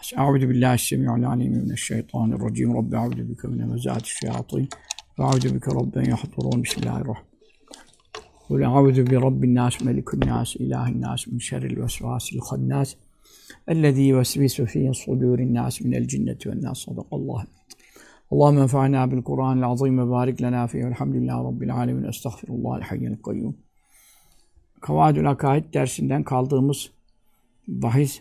Euzu billahi semi'ul alim mineşşeytanirracim. Rabbi euzu bike min hemezati'ş-şeyatin ve euzu bike rabben yahdurun. Bismillahirrahmanirrahim. Kul euzu bi rabbin nas, melikin nas, ilahin nas, min şerril vesvasil hannas ellezî yuvesvisu fî sudurin nas minel cinneti ven nas. Sadakallah. Allahumme enfa'na bil Kur'anil azîm ve barik lena fîhi. Elhamdülillahi rabbil âlemin. Estağfirullahal hayyul kayyum. Kavaidül Akaid dersinden kaldığımız bahis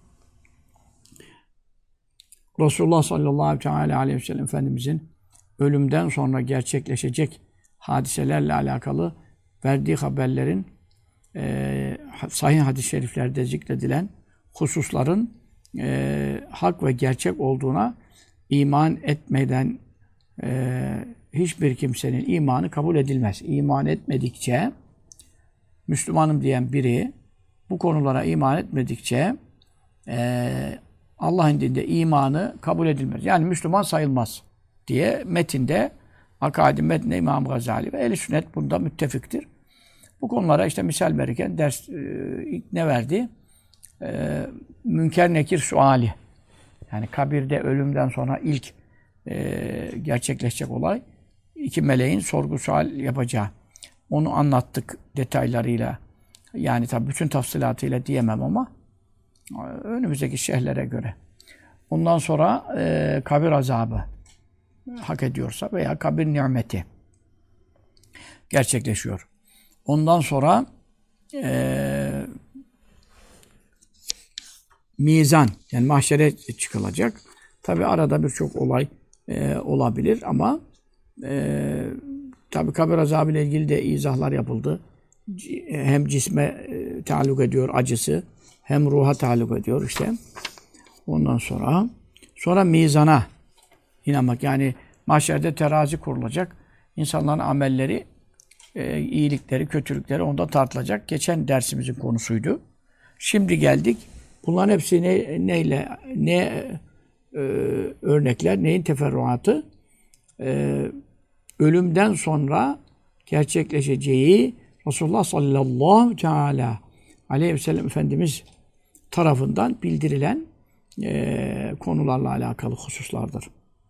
Resulullah sallallahu aleyhi ve sellem Efendimizin ölümden sonra gerçekleşecek hadiselerle alakalı verdiği haberlerin sahih hadis-i şeriflerde zikredilen hususların hak ve gerçek olduğuna iman etmeden hiçbir kimsenin imanı kabul edilmez. İman etmedikçe, Müslümanım diyen biri bu konulara iman etmedikçe Allah'ın dinde imanı kabul edilmez. Yani Müslüman sayılmaz diye metinde, Akaid-i Metne İmam Gazali ve Ehl-i Sünnet bunda müttefiktir. Bu konulara işte misal verirken ders ilk ne verdi? Münker Nekir suali. Yani kabirde ölümden sonra ilk gerçekleşecek olay iki meleğin sorgu sual yapacağı. Onu anlattık detaylarıyla. Yani tabii bütün tafsilatıyla diyemem ama önümüzdeki şerhlere göre. Ondan sonra kabir azabı hak ediyorsa veya kabir nimeti gerçekleşiyor. Ondan sonra mizan, yani mahşere çıkılacak. Tabii arada birçok olay olabilir ama tabii kabir azabı ile ilgili de izahlar yapıldı. Hem cisme taalluk ediyor acısı, hem ruha taalluk ediyor işte. Ondan sonra mizana inanmak. Yani mahşerde terazi kurulacak. İnsanların amelleri, iyilikleri, kötülükleri onda tartılacak. Geçen dersimizin konusuydu. Şimdi geldik. Bunların hepsi örnekler, neyin teferruatı? Ölümden sonra gerçekleşeceği Resulullah sallallahu teala aleyhi ve sellem Efendimiz tarafından bildirilen konularla alakalı hususlardır.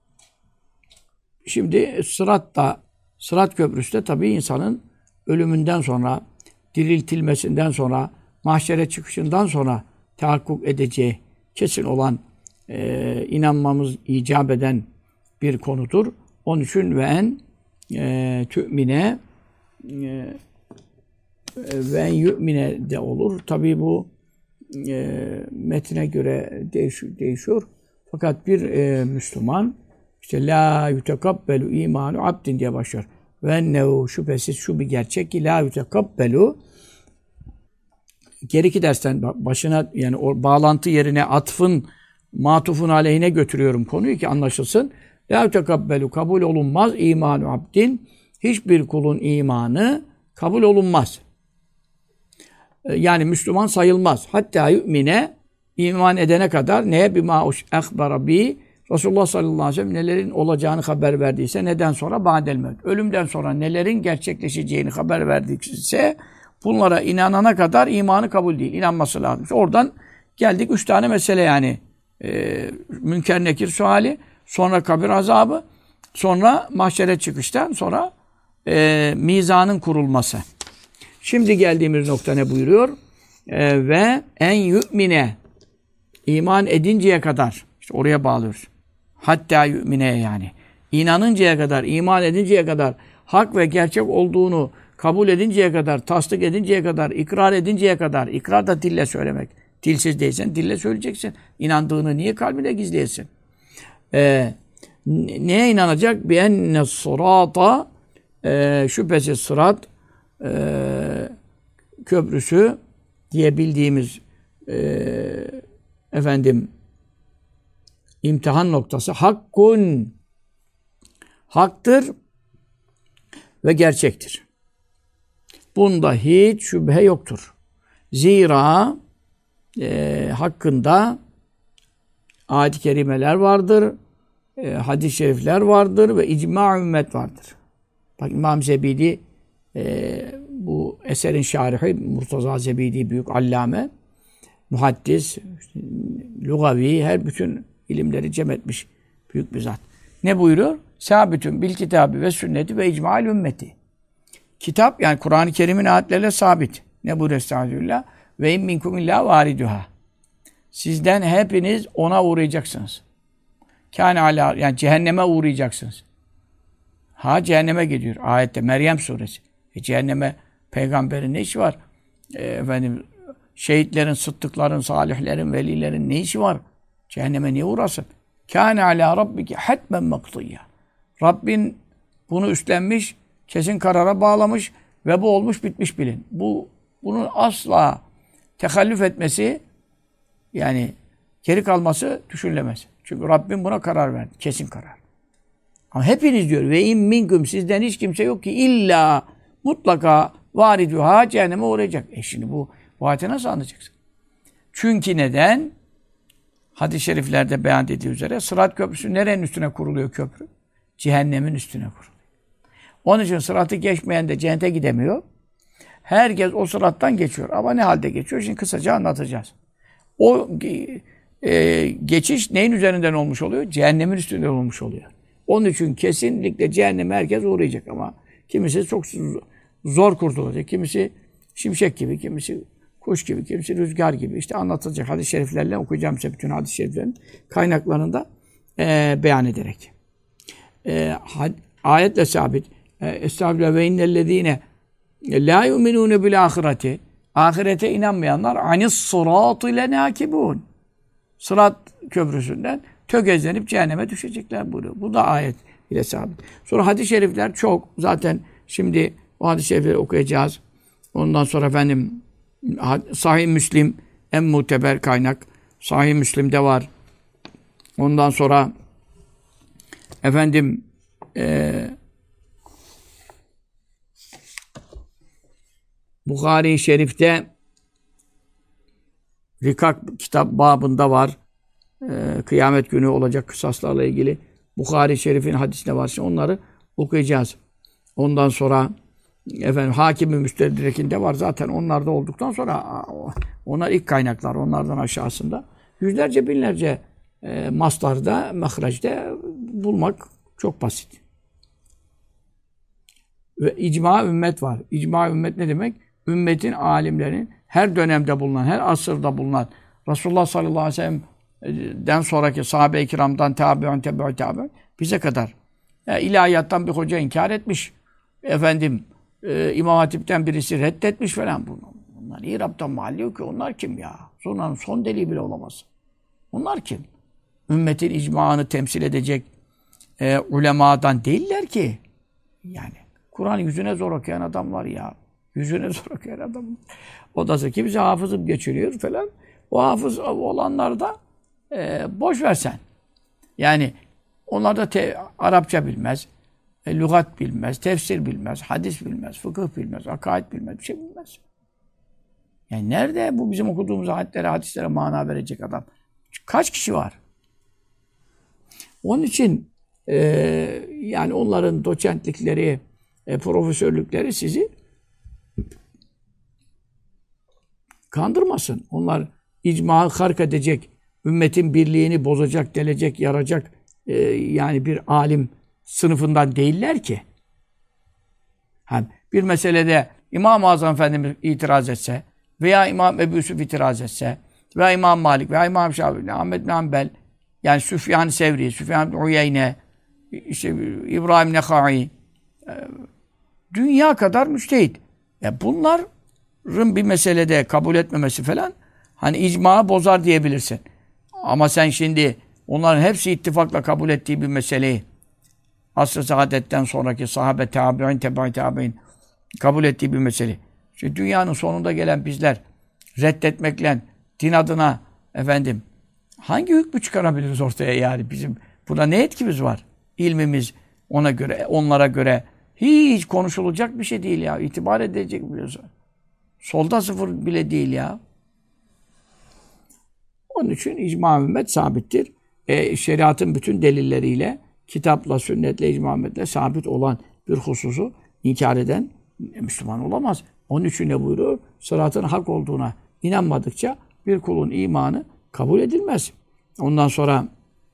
Şimdi Sırat Köprüsü de tabii insanın ölümünden sonra, diriltilmesinden sonra, mahşere çıkışından sonra tahakkuk edeceği kesin olan, inanmamız icap eden bir konudur. Onun için ve en tü'mine ve en yu'mine de olur. Tabii bu metine göre değişiyor. Fakat bir Müslüman işte la yutekabbelu imanu abdin diye başlar. Ve ennehu şüphesiz şu bir gerçek ki la yutekabbelu, geri iki dersten başına, yani o bağlantı yerine atfın matufun aleyhine götürüyorum konuyu ki anlaşılsın. La yutekabbelu, kabul olunmaz imanu abdin, hiçbir kulun imanı kabul olunmaz. Yani Müslüman sayılmaz. Hatta yu'mine, iman edene kadar neye bima ehbara bi, Resulullah sallallahu aleyhi ve sellem nelerin olacağını haber verdiyse, neden sonra ba'del mevt, ölümden sonra nelerin gerçekleşeceğini haber verdiyse bunlara inanana kadar imanı kabul değil. İnanması lazım. Oradan geldik 3 tane mesele yani. Münker Nekir suali, sonra kabir azabı, sonra mahşere çıkıştan sonra mizanın kurulması. Şimdi geldiğimiz nokta ne buyuruyor? Ve en yu'mine, iman edinceye kadar, işte oraya bağlıyoruz. Hatta yu'mine, yani inanıncaya kadar, iman edinceye kadar, hak ve gerçek olduğunu kabul edinceye kadar, tasdik edinceye kadar, ikrar edinceye kadar, ikrar da dille söylemek. Dilsiz değilsen dille söyleyeceksin. İnandığını niye kalbine gizleyesin? Neye inanacak? Bi enne sırata, şüphesiz sırat köprüsü diye bildiğimiz imtihan noktası hakkun, haktır ve gerçektir. Bunda hiç şüphe yoktur. Zira hakkında ayet-i kerimeler vardır, hadis-i şerifler vardır ve icma ümmet vardır. Bak İmam Zebidi, bu eserin şarihi Murtaza Zebidi büyük allame, muhaddis, lugavi, her bütün ilimleri cem etmiş büyük bir zat. Ne buyuruyor? Sabitün bil kitabı ve sünneti ve icma'l ümmeti. Kitap yani Kur'an-ı Kerim'in ayetleriyle sabit. Ne buyuruyor Estağfirullah? Ve in minkum illa variduha. Sizden hepiniz ona uğrayacaksınız. Kâne alâ yani cehenneme uğrayacaksınız. Cehenneme gidiyor ayette Meryem suresi. Cehenneme peygamberin ne işi var? Şehitlerin, sıddıkların, salihlerin, velilerin ne işi var? Cehenneme niye uğrasın? Kâne alâ rabbiki hatmen maktiyya. Rabbin bunu üstlenmiş, kesin karara bağlamış ve bu olmuş bitmiş bilin. Bunun asla tehallüf etmesi yani geri kalması düşünülemez. Çünkü Rabbim buna karar verdi. Kesin karar. Ama hepiniz diyor ve in minkum sizden hiç kimse yok ki illa mutlaka variduha cehenneme uğrayacak. Şimdi bu ayeti nasıl anlayacaksın? Çünkü neden? Hadis-i şeriflerde beyan edildiği üzere Sırat Köprüsü nerenin üstüne kuruluyor köprü? Cehennemin üstüne kuruluyor. Onun için sıratı geçmeyen de cennete gidemiyor. Herkes o sırattan geçiyor. Ama ne halde geçiyor? Şimdi kısaca anlatacağız. O geçiş neyin üzerinden olmuş oluyor? Cehennemin üstünden olmuş oluyor. Onun için kesinlikle cehenneme herkes uğrayacak ama kimisi çok zor kurtulacak. Kimisi şimşek gibi, kimisi kuş gibi, kimisi rüzgar gibi. İşte anlatılacak hadis-i şeriflerle okuyacağım size bütün hadis-i şeriflerin kaynaklarında beyan ederek. Ayetle sabit. Estağfirullah ve innellezîne lâ yu'minûne bil âhireti. Ahirete inanmayanlar anis sırâtı lenâkibûn. Sırat köprüsünden tökezlenip cehenneme düşecekler buyuruyor. Bu da ayet ile sabit. Sonra hadis-i şerifler çok. Zaten şimdi o hadis-i şerifleri okuyacağız. Ondan sonra efendim Sahih Müslim en muteber kaynak. Sahih Müslim'de var. Ondan sonra efendim Buhari-i Şerif'te Rikak kitap babında var. Kıyamet günü olacak kısaslarla ilgili Buhari-i Şerif'in hadisinde var. Şimdi onları okuyacağız. Ondan sonra efendim Hakim-i Müstedrek'inde var. Zaten onlarda olduktan sonra onlar ilk kaynaklar. Onlardan aşağısında yüzlerce binlerce maslarda, mahreçte bulmak çok basit. Ve icma ümmet var. İcma ümmet ne demek? Ümmetin alimlerin her dönemde bulunan, her asırda bulunan Resulullah sallallahu aleyhi ve sellem'den sonraki sahabe-i kiramdan tabi'un bize kadar. Yani ilahiyattan bir hoca inkar etmiş. Efendim İmam Hatip'ten birisi reddetmiş falan bunu. Bunlar İrab'dan mahalle yok ki. Onlar kim ya? Sonranın son deliği bile olamaz. Onlar kim? Ümmetin icmaını temsil edecek ulemadan değiller ki. Yani Kur'an yüzüne zor okuyan adam var ya. Yüzüne zor okuyan adam. O da kimse hafızım geçiriyor falan. O hafız olanlar da boş versen. Yani onlar da Arapça bilmez, lügat bilmez, tefsir bilmez, hadis bilmez, fıkıh bilmez, akaid bilmez, bir şey bilmez. Yani nerede bu bizim okuduğumuz ayetlere, hadislere mana verecek adam? Kaç kişi var? Onun için yani onların doçentlikleri, profesörlükleri sizi kandırmasın. Onlar icmayı hark edecek, ümmetin birliğini bozacak, delecek, yaracak yani bir alim sınıfından değiller ki. Yani bir meselede İmam-ı Azam Efendimiz itiraz etse veya İmam Ebu Yusuf itiraz etse veya İmam Malik veya İmam Şafii, Ahmed bin Hanbel yani Süfyan-ı Sevri, Süfyan bin Uyeyne, işte İbrahim Nekhai dünya kadar müçtehit. Bunların bir meselede kabul etmemesi falan hani icmayı bozar diyebilirsin. Ama sen şimdi onların hepsi ittifakla kabul ettiği bir meseleyi asr-ı saadetten sonraki sahabe, tabi'in, tebe-i tabi'in kabul ettiği bir mesele. Şimdi dünyanın sonunda gelen bizler reddetmekle din adına efendim hangi hükmü çıkarabiliriz ortaya yani bizim? Buna ne etkimiz var? İlmimiz ona göre, onlara göre hiç konuşulacak bir şey değil ya. İtibar edilecek biliyorsun. Solda sıfır bile değil ya. Onun için icma ümmet sabittir. Şeriatın bütün delilleriyle, kitapla, sünnetle, icma ümmetle sabit olan bir hususu inkar eden Müslüman olamaz. Onun için ne buyuruyor? Sıratın hak olduğuna inanmadıkça bir kulun imanı kabul edilmez. Ondan sonra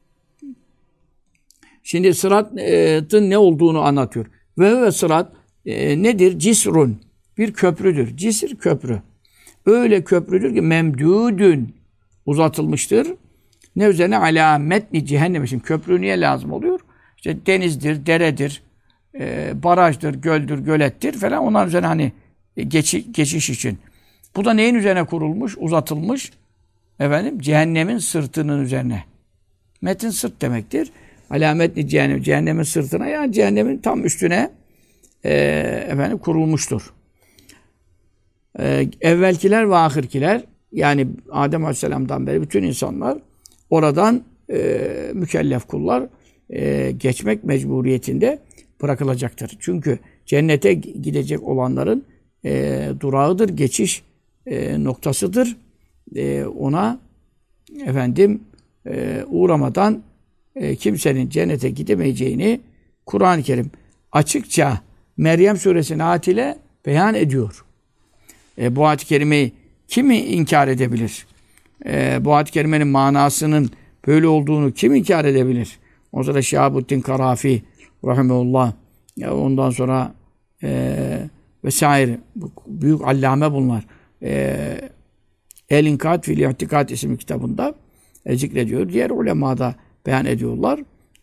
şimdi sıratın ne olduğunu anlatıyor. Ve sırat nedir? Cisrun. Bir köprüdür. Cisr köprü. Öyle köprüdür ki memdudun uzatılmıştır. Ne üzerine? Alâ metni cehennem. Şimdi köprü niye lazım oluyor? İşte denizdir, deredir, barajdır, göldür, gölettir falan. Onların üzerine hani geçiş için. Bu da neyin üzerine kurulmuş? Uzatılmış. Efendim, cehennemin sırtının üzerine. Metin sırt demektir. Alametli cehennem. Cehennemin sırtına, yani cehennemin tam üstüne efendim kurulmuştur. Evvelkiler ve ahirkiler, yani Adem Aleyhisselam'dan beri bütün insanlar oradan mükellef kullar geçmek mecburiyetinde bırakılacaktır. Çünkü cennete gidecek olanların durağıdır, geçiş noktasıdır. Ona efendim uğramadan kimsenin cennete gidemeyeceğini Kur'an-ı Kerim açıkça Meryem suresinin ayetiyle beyan ediyor. Bu ayet-i kerimeyi kim inkar edebilir? Bu ayet-i kerimenin manasının böyle olduğunu kim inkar edebilir? O zaman Şahabuddin Karafi rahimehullah, ondan sonra vesaire büyük allame bunlar. El-İnkâd fil İ'tikâd isimli kitabında zikrediyor. Diğer ulema da beyan ediyorlar.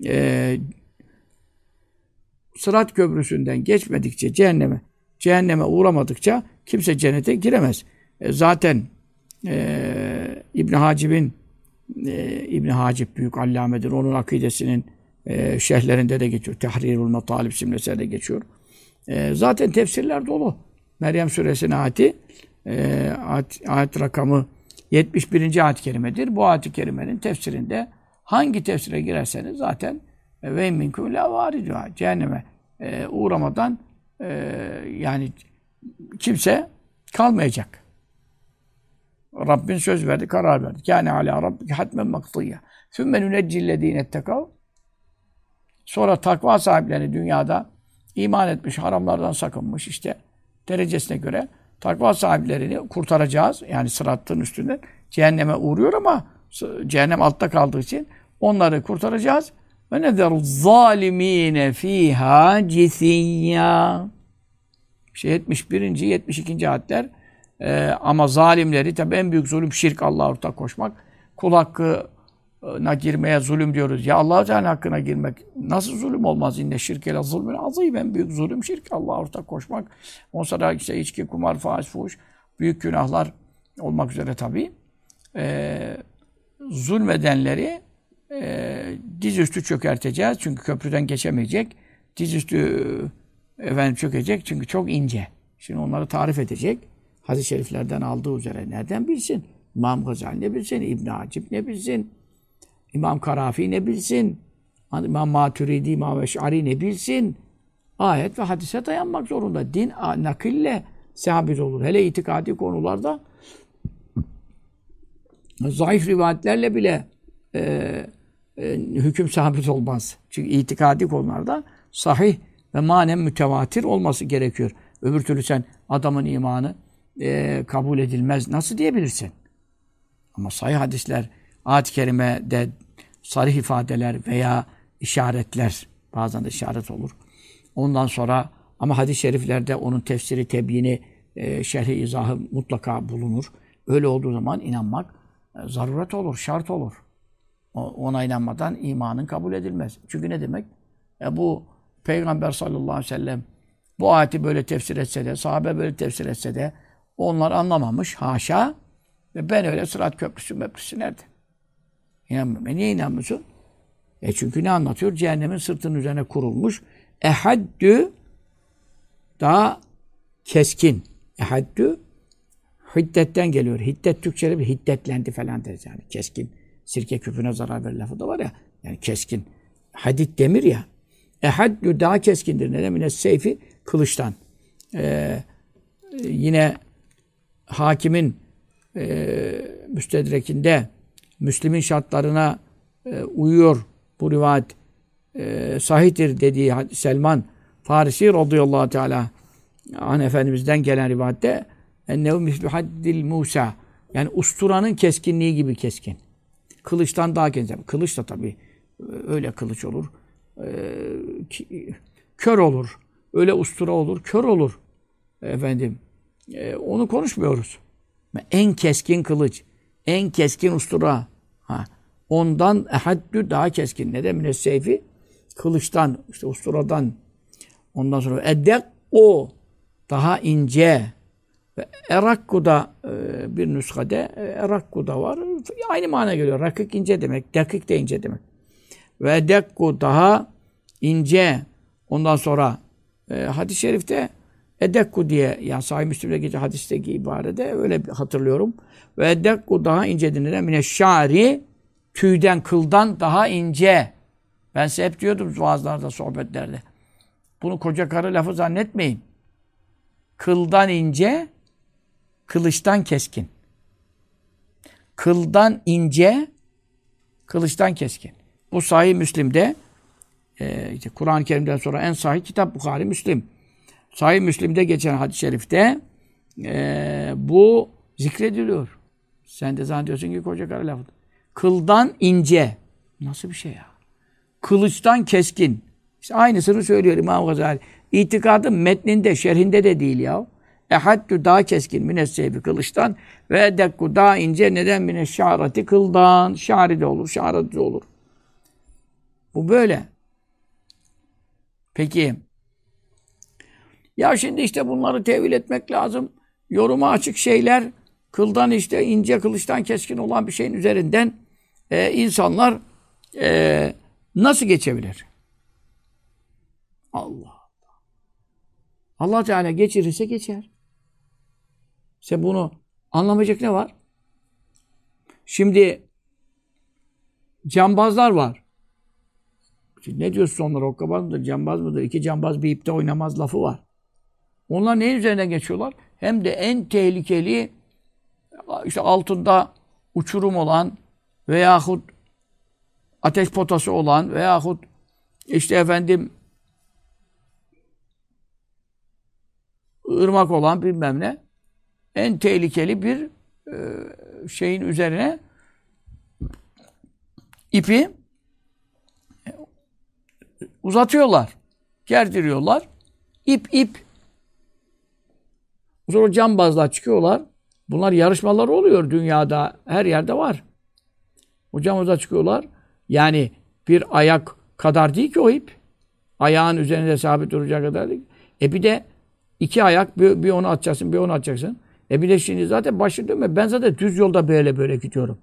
Sırat köprüsünden geçmedikçe cehenneme uğramadıkça kimse cennete giremez. Zaten İbn Hacib büyük allamedir. Onun akidesinin şerhlerinde de geçiyor. Tahrirul Matalib isimli eserde geçiyor. Zaten tefsirler dolu. Meryem suresinin ayet rakamı 71. ayet-i kerimedir. Bu ayet-i kerimenin tefsirinde hangi tefsire girerseniz zaten ve minkum la varidha, cehenneme uğramadan yani kimse kalmayacak. Rabbin söz verdi, karar verdi. Kâne alâ rabbike hatmen maktiyya. Sümme nüneccillezîne ettekav. Sonra takva sahiplerini dünyada iman etmiş, haramlardan sakınmış, işte derecesine göre takva sahiplerini kurtaracağız. Yani sıratın üstünden cehenneme uğruyor ama cehennem altta kaldığı için onları kurtaracağız. Ve nederu zalimine fîhâ cisiyya. 71. 72. ayetler. Ama zalimleri, tabi en büyük zulüm şirk, Allah'a ortak koşmak. Kul hakkına girmeye zulüm diyoruz. Ya Allah-u Teala hakkına girmek nasıl zulüm olmaz? İnne şirkele zulmün azîm. En büyük zulüm şirk, Allah'a ortak koşmak. Ondan sonra işte içki, kumar, faiz, fuhuş, büyük günahlar olmak üzere tabi. Zulmedenleri dizüstü çökerteceğiz. Çünkü köprüden geçemeyecek. Dizüstü efendim çökecek. Çünkü çok ince. Şimdi onları tarif edecek. Hadis-i şeriflerden aldığı üzere nereden bilsin? İmam Gazali ne bilsin? İbn Hacib ne bilsin? İmam Karafi ne bilsin? İmam Maturidi, İmam Eş'ari ne bilsin? Ayet ve hadise dayanmak zorunda. Din nakille sabit olur. Hele itikadi konularda zayıf rivayetlerle bile hüküm sabit olmaz. Çünkü itikadi konularda sahih ve manen mütevatir olması gerekiyor. Öbür türlü sen adamın imanı kabul edilmez nasıl diyebilirsin? Ama sahih hadisler, ayet-i kerimede sarih ifadeler veya işaretler, bazen de işaret olur. Ondan sonra ama hadis-i şeriflerde onun tefsiri, tebyini, şerhi, izahı mutlaka bulunur. Öyle olduğu zaman inanmak zaruret olur, şart olur. Ona inanmadan imanın kabul edilmez. Çünkü ne demek? Bu Peygamber sallallahu aleyhi ve sellem bu ayeti böyle tefsir etse de, sahabe böyle tefsir etse de onlar anlamamış, haşa. Ve ben öyle Sırat Köprüsü nerede? İnanmıyorum. Niye inanmıyorsun? Çünkü ne anlatıyor? Cehennemin sırtının üzerine kurulmuş. Ehaddü daha keskin. Ehaddü hiddetten geliyor. Hiddet Türkçe'de bir hiddetlendi falan deriz yani. Keskin. Sirke küpüne zarar verir lafı da var ya. Yani keskin. Hadid demir ya. Ehaddü daha keskindir. Neden? Mine seyfi kılıçtan. Yine hakimin müstedrekinde Müslim'in şartlarına uyuyor bu rivayet sahihtir dediği Selman Farisi radıyallahu teala an Efendimiz'den gelen rivayette ennehu mislu haddil Musa Yani usturanın keskinliği gibi keskin. Kılıçtan daha keskin. Kılıç da tabii öyle kılıç olur. Kör olur. Öyle ustura olur, kör olur. Efendim, onu konuşmuyoruz. En keskin kılıç, en keskin ustura. Ha. Ondan ehaddü daha keskin. Ne demek seyfi? Kılıçtan, işte usturadan. Ondan sonra eddek o daha ince. Ve erakku da bir nüshade erakku da var. Aynı mana geliyor. Rakık ince demek. Dakik de ince demek. Ve eddekku daha ince. Ondan sonra hadis-i şerifte eddekku diye yani Sahih Müslim'de geçen hadisteki ibarede öyle hatırlıyorum. Ve eddekku daha ince denilen mineşşari tüyden, kıldan daha ince. Ben size hep diyordum vaazlarda, sohbetlerde. Bunu koca karı lafı zannetmeyin. Kıldan ince, kılıçtan keskin. Kıldan ince, kılıçtan keskin. Bu Sahih Müslim'de işte Kur'an-ı Kerim'den sonra en sahih kitap Buhari, Müslim. Sahih Müslim'de geçen hadis-i şerifte bu zikrediliyor. Sen de zannediyorsun ki koca karı lafı. Kıldan ince. Nasıl bir şey ya? Kılıçtan keskin. İşte aynısını söylüyor İmam Gazali. İtikadın metninde, şerhinde de değil ya. Ehaddü daha keskin minesseyfi kılıçtan ve eddekku daha ince neden mineşşarati kıldan. Şari de olur, şarati de olur. Bu böyle. Peki. Ya şimdi işte bunları tevil etmek lazım. Yoruma açık şeyler, kıldan işte ince, kılıçtan keskin olan bir şeyin üzerinden insanlar nasıl geçebilir? Allah Allah. Allah Teala geçirirse geçer. İşte bunu anlamayacak ne var? Şimdi cambazlar var. Şimdi ne diyorsun onlara? Hokkabaz mıdır, cambaz mıdır? İki cambaz bir ipte oynamaz lafı var. Onlar neyin üzerinden geçiyorlar? Hem de en tehlikeli işte altında uçurum olan veyahut ateş potası olan veyahut işte efendim ırmak olan bilmem ne en tehlikeli bir şeyin üzerine ipi uzatıyorlar. Gerdiriyorlar. İp. Sonra cambazlar çıkıyorlar. Bunlar yarışmalar oluyor dünyada. Her yerde var. O cambazlar çıkıyorlar. Yani bir ayak kadar değil ki o ip. Ayağın üzerinde sabit duracak kadar değil. Bir de iki ayak bir onu atacaksın, bir onu atacaksın. Bir de şimdi zaten başı dönme. Ben zaten düz yolda böyle gidiyorum.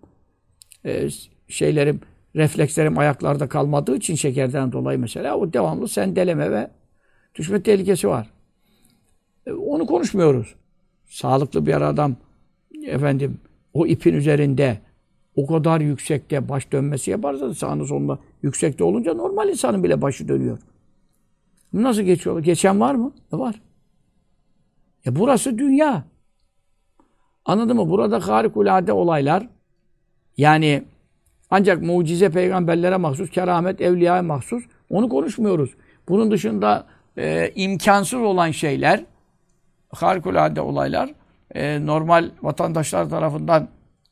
Reflekslerim ayaklarda kalmadığı için şekerden dolayı mesela o devamlı sendeleme ve düşme tehlikesi var. Onu konuşmuyoruz. Sağlıklı bir adam efendim o ipin üzerinde o kadar yüksekte baş dönmesi yaparsa sağında solunda yüksekte olunca normal insanın bile başı dönüyor. Nasıl geçiyorlar? Geçen var mı? Var. Burası dünya. Anladın mı? Burada harikulade olaylar yani ancak mucize peygamberlere mahsus, keramet evliyaya mahsus. Onu konuşmuyoruz. Bunun dışında imkansız olan şeyler, harikulade olaylar normal vatandaşlar tarafından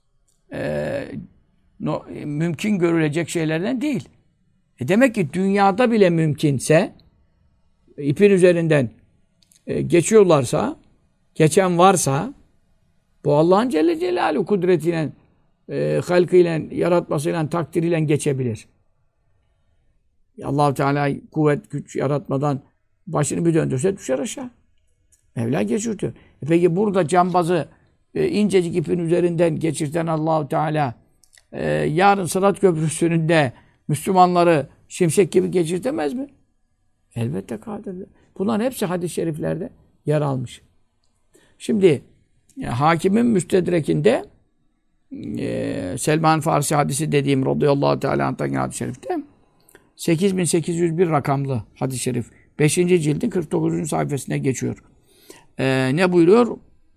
mümkün görülecek şeylerden değil. Demek ki dünyada bile mümkünse ipin üzerinden geçiyorlarsa, geçen varsa bu Allah'ın Celle Celaluhu kudretiyle, halkıyla, yaratmasıyla, takdiriyle geçebilir. Allah-u Teala kuvvet, güç yaratmadan başını bir döndürse düşer aşağı. Mevla geçirtiyor. Peki burada cambazı incecik ipin üzerinden geçirten Allah-u Teala yarın Sırat Köprüsü'nün de Müslümanları şimşek gibi geçirtemez mi? Elbette kadirdir. Bunların hepsi hadis-i şeriflerde yer almış. Şimdi Hakimin Müstedrek'inde Selman Farsi hadisi dediğim radıyallahu teala anh'tan hadis-i şerifte 8801 rakamlı hadis-i şerif 5. cildin 49. sayfasına geçiyor. Ne buyuruyor?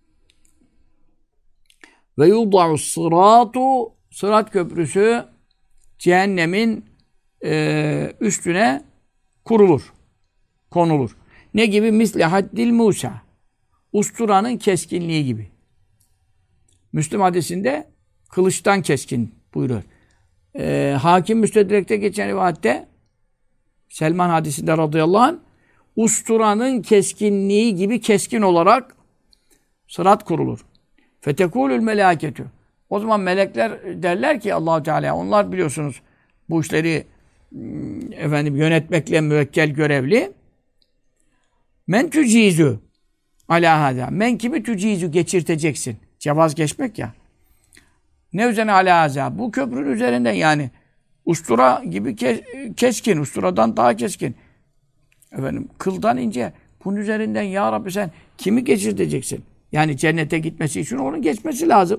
Ve yuda'u sıratu Sırat köprüsü cehennemin üstüne kurulur. Konulur. Ne gibi? Misli haddil Musa. Usturanın keskinliği gibi. Müslim hadisinde kılıçtan keskin buyuruyor. Hakim Müstedrek'te geçen rivayette Selman hadisinde radıyallahu anh usturanın keskinliği gibi keskin olarak sırat kurulur. Fetekulül melâketü. O zaman melekler derler ki Allah-u Teala, onlar biliyorsunuz bu işleri yönetmekle müvekkel görevli. Men tücizü alâ hâdâ. Men kimi tücizü geçirteceksin. Cevaz geçmek ya. Ne üzerine alâ hâzâ? Bu köprünün üzerinden yani ustura gibi keskin. Usturadan daha keskin. Kıldan ince. Bunun üzerinden ya Rabbi sen kimi geçirteceksin? Yani cennete gitmesi için onun geçmesi lazım.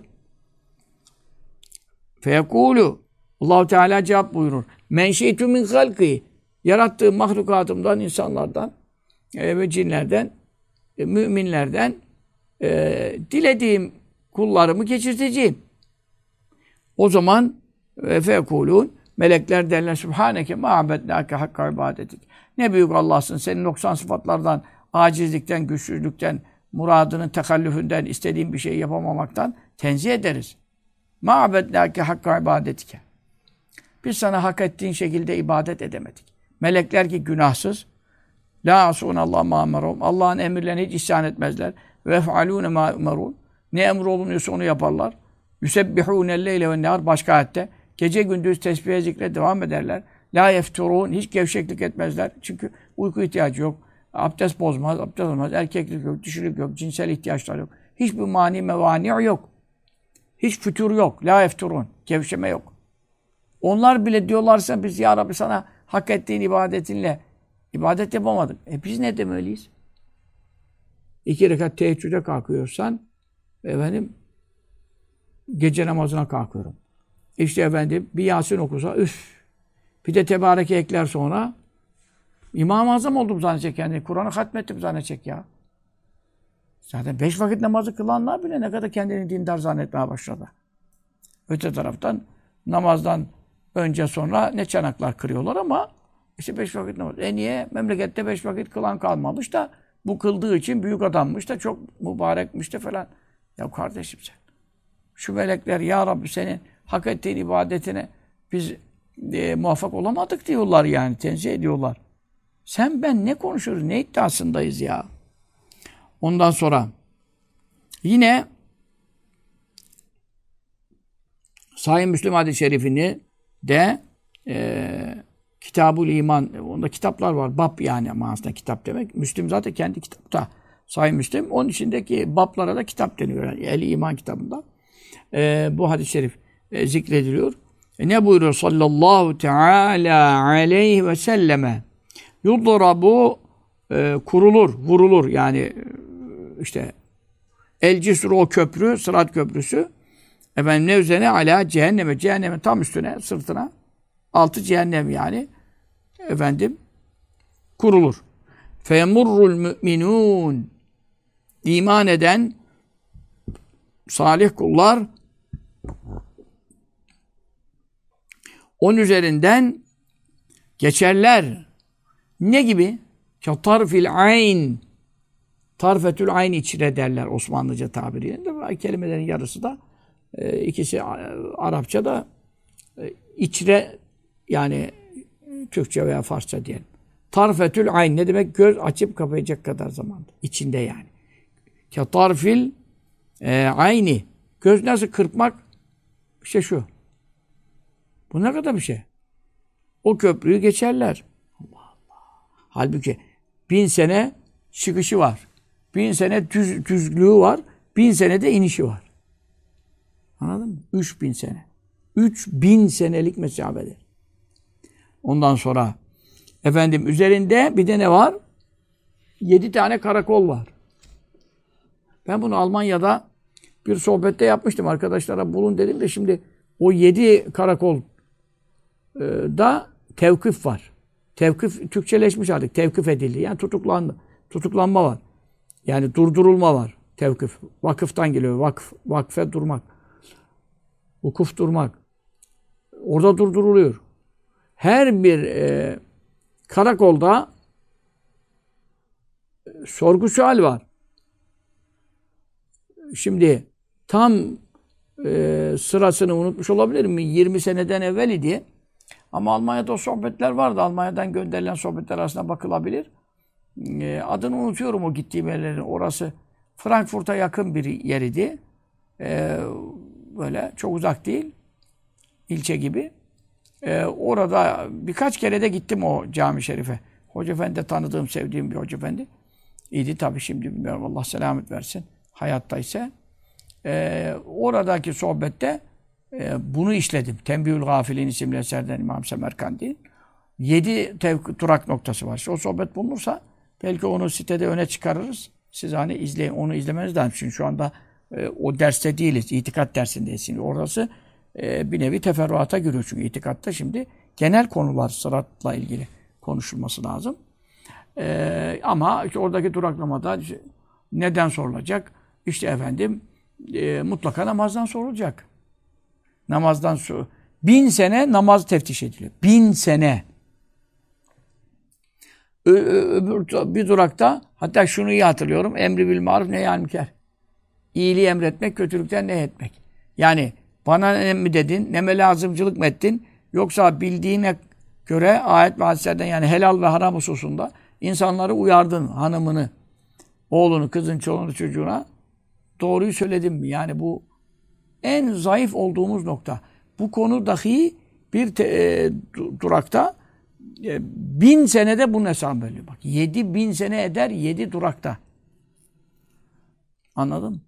Feyekûlü. Allah-u Teala cevap buyurur. Men şeytü min halkî. Yarattığım mahlukatımdan, insanlardan ve cinlerden, müminlerden dilediğim kullarımı geçirteceğim. O zaman feyekûlûn. Melekler derler Sübhaneke ma abednâke hakka ibadetik. Ne büyük Allah'sın. Senin noksan sıfatlardan, acizlikten, güçsüzlükten, muradının tekallüfünden, istediğin bir şey yapamamaktan tenzih ederiz. Ma abednâke hakka ibadetike. Biz sana hak ettiğin şekilde ibadet edemedik. Melekler ki günahsız. La asunallah ma emerhum. Allah'ın emirlerine hiç isyan etmezler. Ve ef'alûne ma emerûn. Ne emrolunuyorsa onu yaparlar. Yusebbihûne leyle ve nehar. Başka ayette. Gece gündüz tesbihe zikre devam ederler. La yefturûn. Hiç gevşeklik etmezler. Çünkü uyku ihtiyacı yok. Abdest bozmaz, abdest olmaz. Erkeklik yok, dişilik yok, cinsel ihtiyaçlar yok. Hiçbir mani mevani yok. Hiç fütur yok. La yefturûn. Gevşeme yok. Onlar bile diyorlarsa biz ya Rabbi sana hak ettiğin ibadetinle ibadet yapamadık. Biz ne demeliyiz? 2 rekat teheccüde kalkıyorsan gece namazına kalkıyorum. İşte bir Yasin okusa bir de Tebareke ekler sonra İmam-ı Azam oldum zannedecek yani. Kur'an'ı hatmettim zannedecek ya. Zaten 5 vakit namazı kılanlar bile ne kadar kendini dindar zannetmeye başladı. Öte taraftan namazdan önce sonra ne çanaklar kırıyorlar ama işte 5 vakit namaz. Niye? Memlekette 5 vakit kılan kalmamış da bu kıldığı için büyük adammış da çok mübarekmiş de falan. Ya kardeşim sen. Şu melekler ya Rabbi senin hak ettiğin ibadetine biz muvaffak olamadık diyorlar yani. Tenzih ediyorlar. Sen ben ne konuşuyoruz? Ne iddiasındayız ya? Ondan sonra yine Sahih Müslim hadis-i şerifini de Kitab-ül İman, onda kitaplar var. Bab yani manasında kitap demek. Müslim zaten kendi kitapta. Sahih Müslim. Onun içindeki bablara da kitap deniyor. Yani El-İman kitabında. Bu hadis-i şerif zikrediliyor. Ne buyuruyor? Sallallahu teala aleyhi ve selleme. Yudrabu kurulur, vurulur. Yani işte el cisru o köprü, Sırat Köprüsü. Ne üzerine? Ala cehenneme. Cehennemin tam üstüne, sırtına. Altı cehennem yani. Kurulur. Feyemurrul mü'minun. İman eden salih kullar onun üzerinden geçerler. Ne gibi? Tarfil ayn. Tarfetül ayn içre derler Osmanlıca tabiriyle. Kelimelerin yarısı da ikisi Arapçada içre yani Türkçe veya Farsça diyelim. Tarfetül ayn ne demek? Göz açıp kapayacak kadar zamanda. İçinde yani. Tarfil ayni. Göz nasıl kırpmak? İşte şu. Bu ne kadar bir şey? O köprüyü geçerler. Allah Allah. Halbuki 1000 sene çıkışı var. 1000 sene düzlüğü var. 1000 sene de inişi var. Anladın mı? 3000 sene. 3000 senelik mesabedir. Ondan sonra üzerinde bir de ne var? 7 tane karakol var. Ben bunu Almanya'da bir sohbette yapmıştım. Arkadaşlara bulun dedim de şimdi o 7 karakol da tevkif var. Tevkif Türkçeleşmiş artık. Tevkif edildi. Yani tutuklandı. Tutuklanma var. Yani durdurulma var. Tevkif. Vakıftan geliyor. Vakfe durmak. Vukuf durmak. Orada durduruluyor. Her bir karakolda sorgu sual var. Şimdi tam sırasını unutmuş olabilirim. 20 seneden evvel idi. Ama Almanya'da o sohbetler vardı. Almanya'dan gönderilen sohbetler arasında bakılabilir. Adını unutuyorum o gittiğim yerlerin. Orası Frankfurt'a yakın bir yer idi. Böyle çok uzak değil. İlçe gibi. Orada birkaç kere de gittim o cami şerife. Hoca Efendi de tanıdığım, sevdiğim bir Hoca Efendi. İyiydi tabii, şimdi bilmiyorum. Allah selamet versin. Hayatta ise. Oradaki sohbette bunu işledim. Tembihül Gafilin isimli eserden İmam Semerkandi. 7 durak noktası var. İşte o sohbet bulunursa belki onu sitede öne çıkarırız. Siz hani izleyin, onu izlemeniz lazım. Çünkü şu anda o derste değiliz. İtikat dersindeyiz. Şimdi orası bir nevi teferruata giriyor. Çünkü itikatta şimdi genel konular sıratla ilgili konuşulması lazım. Ama işte oradaki duraklamada neden sorulacak? İşte efendim mutlaka namazdan sorulacak. Namazdan 1000 sene namaz teftiş ediliyor. 1000 sene. Öbür bir durakta hatta şunu iyi hatırlıyorum. Emri bil maruf nehyâ münker. İyiliği emretmek, kötülükten nehyetmek. Yani bana ne mi dedin, neme lazımcılık mı ettin? Yoksa bildiğine göre ayet ve hadislerden, yani helal ve haram hususunda insanları uyardın, hanımını, oğlunu, kızın, çoluğunu, çocuğuna. Doğruyu söyledim mi? Yani bu en zayıf olduğumuz nokta. Bu konu dahi bir durakta 1000 senede bunun hesabı veriyor. Bak 7000 sene eder 7 durakta. Anladın mı?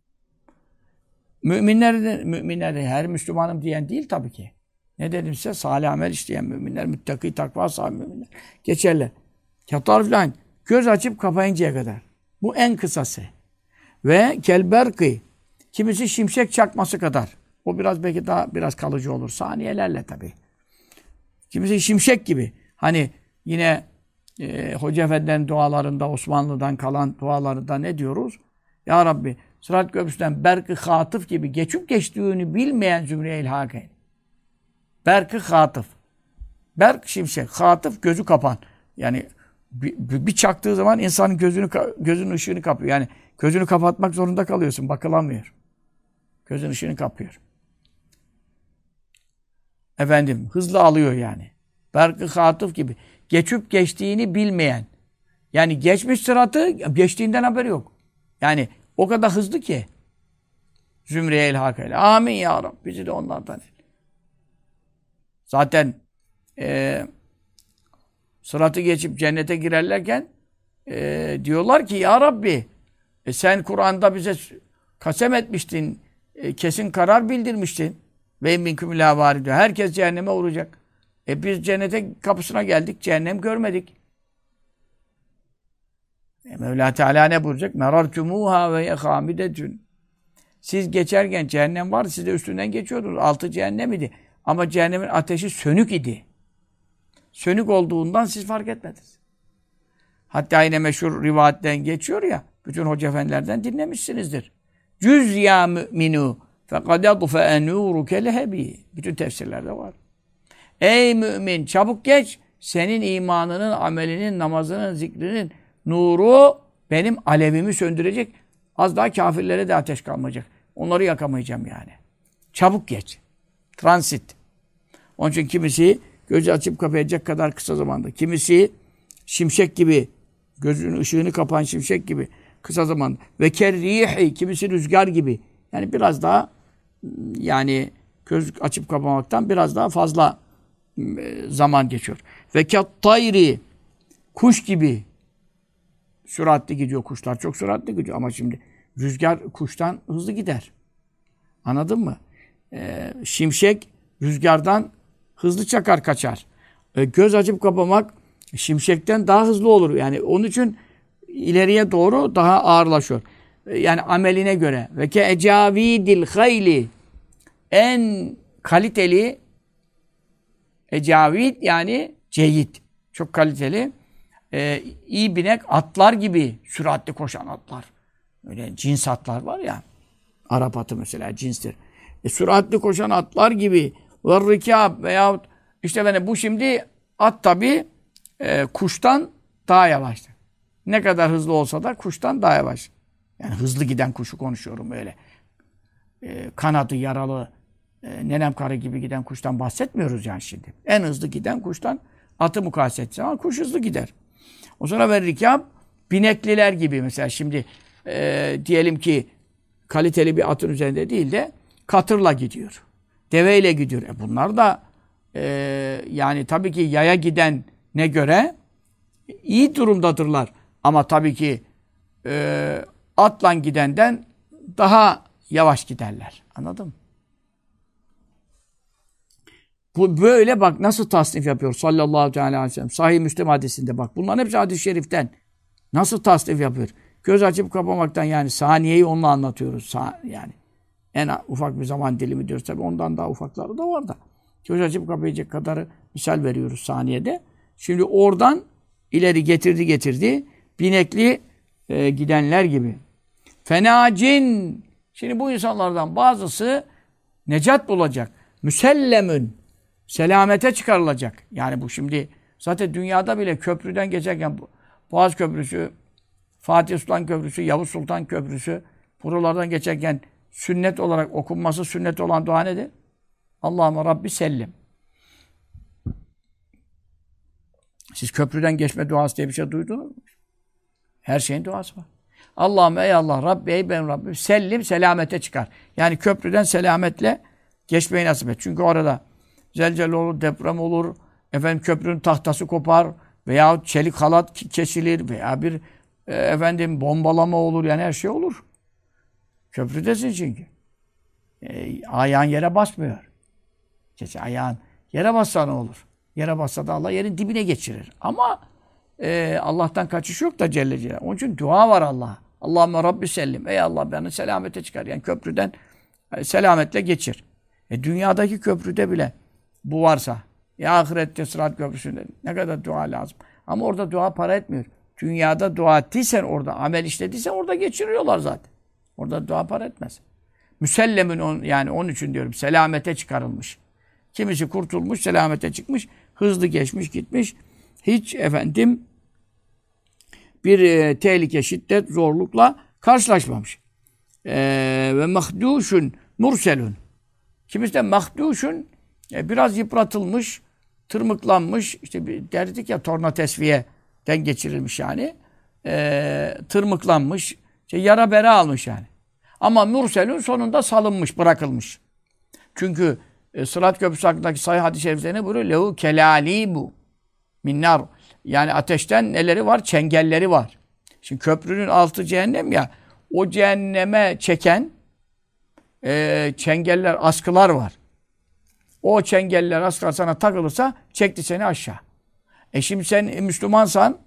Müminler de her Müslümanım diyen değil tabii ki. Ne dedim size? Salih amel işleyen müminler, müttaki, takva sahibi müminler. Geçerler. Yatar filan. Göz açıp kapayıncaya kadar. Bu en kısası. Ve kelberki. Kimisi şimşek çakması kadar. O biraz belki daha biraz kalıcı olur. Saniyelerle tabii. Kimisi şimşek gibi. Hani yine Hoca Efendi'nin dualarında, Osmanlı'dan kalan dualarında ne diyoruz? Ya Rabbi, Sırat Köprüsü'nden berk-i hatıf gibi geçip geçtiğini bilmeyen zümreye ilhak eyle. Berk-i hatıf. Berk şimşek, hatıf gözü kapan. Yani bir çaktığı zaman insanın gözünün ışığını kapıyor. Yani gözünü kapatmak zorunda kalıyorsun. Bakılamıyor. Gözün ışığını kapıyor. Efendim hızlı alıyor yani. Berk-i hatıf gibi. Geçip geçtiğini bilmeyen. Yani geçmiş sıratı geçtiğinden haberi yok. Yani o kadar hızlı ki. Zümreye ilhak eyle. Amin ya Rabbi. Bizi de onlardan eyle. Zaten sıratı geçip cennete girerlerken diyorlar ki ya Rabbi sen Kur'an'da bize kasem etmiştin, kesin karar bildirmiştin. Ve minküm ilâ vâridû. Herkes cehenneme uğrayacak. Biz cennete kapısına geldik, cehennem görmedik. Mevla Teala ne buyuracak? Merartumuha ve yehamidetün. Siz geçerken cehennem vardı, siz de üstünden geçiyordunuz. Altı cehennem idi. Ama cehennemin ateşi sönük idi. Sönük olduğundan siz fark etmediniz. Hatta yine meşhur rivayetten geçiyor ya, bütün hoca efendilerden dinlemişsinizdir. Cüz ya mü'minu fekad adfe'e nûruke lehebi. Bütün tefsirlerde var. Ey mümin çabuk geç. Senin imanının, amelinin, namazının, zikrinin nuru benim alevimi söndürecek. Az daha kafirlere de ateş kalmayacak. Onları yakamayacağım yani. Çabuk geç. Transit. Onun için kimisi gözü açıp kapayacak kadar kısa zamanda. Kimisi şimşek gibi, gözünün ışığını kapan şimşek gibi kısa zamanda. Ve kerrihi, kimisi rüzgar gibi. Yani biraz daha yani göz açıp kapamaktan biraz daha fazla zaman geçiyor. Ve kattayri, kuş gibi süratli gidiyor. Kuşlar çok süratli gidiyor ama şimdi rüzgar kuştan hızlı gider. Anladın mı? Şimşek rüzgardan hızlı çakar kaçar. Göz açıp kapamak şimşekten daha hızlı olur. Yani onun için ileriye doğru daha ağırlaşıyor. Yani ameline göre. Ve ke ecavidil hayli, en kaliteli ecavid yani ceyit. Çok kaliteli. İyi binek atlar gibi süratli koşan atlar. Öyle cins atlar var ya. Arap atı mesela cinstir. Süratli koşan atlar gibi ve rikâb veyahut işte ben bu şimdi at tabi kuştan daha yavaş. Ne kadar hızlı olsa da kuştan daha yavaş. Yani hızlı giden kuşu konuşuyorum öyle. kanadı yaralı, nenem karı gibi giden kuştan bahsetmiyoruz yani şimdi. En hızlı giden kuştan atı mukayese ettiği zaman kuş hızlı gider. O sonra ve rikâb binekliler gibi mesela şimdi diyelim ki kaliteli bir atın üzerinde değil de katırla gidiyor. Deveyle gidiyor. Bunlar da yani tabii ki yaya gidene göre iyi durumdadırlar. Ama tabii ki atla gidenden daha yavaş giderler. Anladın mı? Bu böyle bak nasıl tasnif yapıyor sallallahu aleyhi ve sellem. Sahih Müslim hadisinde bak. Bunların hepsi hadis-i şeriften. Nasıl tasnif yapıyor? Göz açıp kapamaktan yani saniyeyi onunla anlatıyoruz. Yani en ufak bir zaman dilimi diyoruz. Tabii ondan daha ufakları da var da. Göz açıp kapayacak kadarı misal veriyoruz saniyede. Şimdi oradan ileri getirdi. Binekli gidenler gibi. Fenacin. Şimdi bu insanlardan bazısı necat bulacak. Müsellemün. Selamete çıkarılacak. Yani bu şimdi zaten dünyada bile köprüden geçerken Boğaz Köprüsü, Fatih Sultan Köprüsü, Yavuz Sultan Köprüsü buralardan geçerken sünnet olarak okunması sünnet olan dua nedir? Allahümme Rabbi sellim. Siz köprüden geçme duası diye bir şey duydunuz mu? Her şeyin duası var. Allahümme ey Allah Rabbi ey ben Rabbim sellim selamete çıkar. Yani köprüden selametle geçmeyi nasip et. Çünkü orada zelzel olur, deprem olur, köprünün tahtası kopar veya çelik halat kesilir veya bir bombalama olur yani her şey olur. Köprüdesin çünkü. Ayağın yere basmıyor. Ayağın yere bassa ne olur? Yere bassa da Allah yerin dibine geçirir. Ama Allah'tan kaçış yok da Celle Celaluhu. Onun için dua var Allah'a. Allahümme Rabbi sellim. Ey Allah beni selamete çıkar. Yani köprüden selametle geçir. Dünyadaki köprüde bile bu varsa ya ahirette Sırat Köprüsü'nde ne kadar dua lazım. Ama orada dua para etmiyor. Dünyada dua ettiysen orada, amel işlediysen orada geçiriyorlar zaten. Orada dua para etmez. Müsellemin yani onun için diyorum selamete çıkarılmış. Kimisi kurtulmuş, selamete çıkmış, hızlı geçmiş, gitmiş. Hiç bir tehlike, şiddet, zorlukla karşılaşmamış. Ve mahduşun murselun. Kimisi de mahduşun biraz yıpratılmış, tırmıklanmış. İşte derdik ya torna tesviyeden geçirilmiş yani. Tırmıklanmış, yara bere almış yani. Ama murselun sonunda salınmış, bırakılmış. Çünkü Sırat Köprüsü hakkındaki sahih hadis-i şeriflerine buyuruyor. Lehu kelalibu minnar. Yani ateşten neleri var? Çengelleri var. Şimdi köprünün altı cehennem ya. O cehenneme çeken çengeller, askılar var. O çengeller, askılar sana takılırsa çekti seni aşağı. Şimdi sen Müslümansan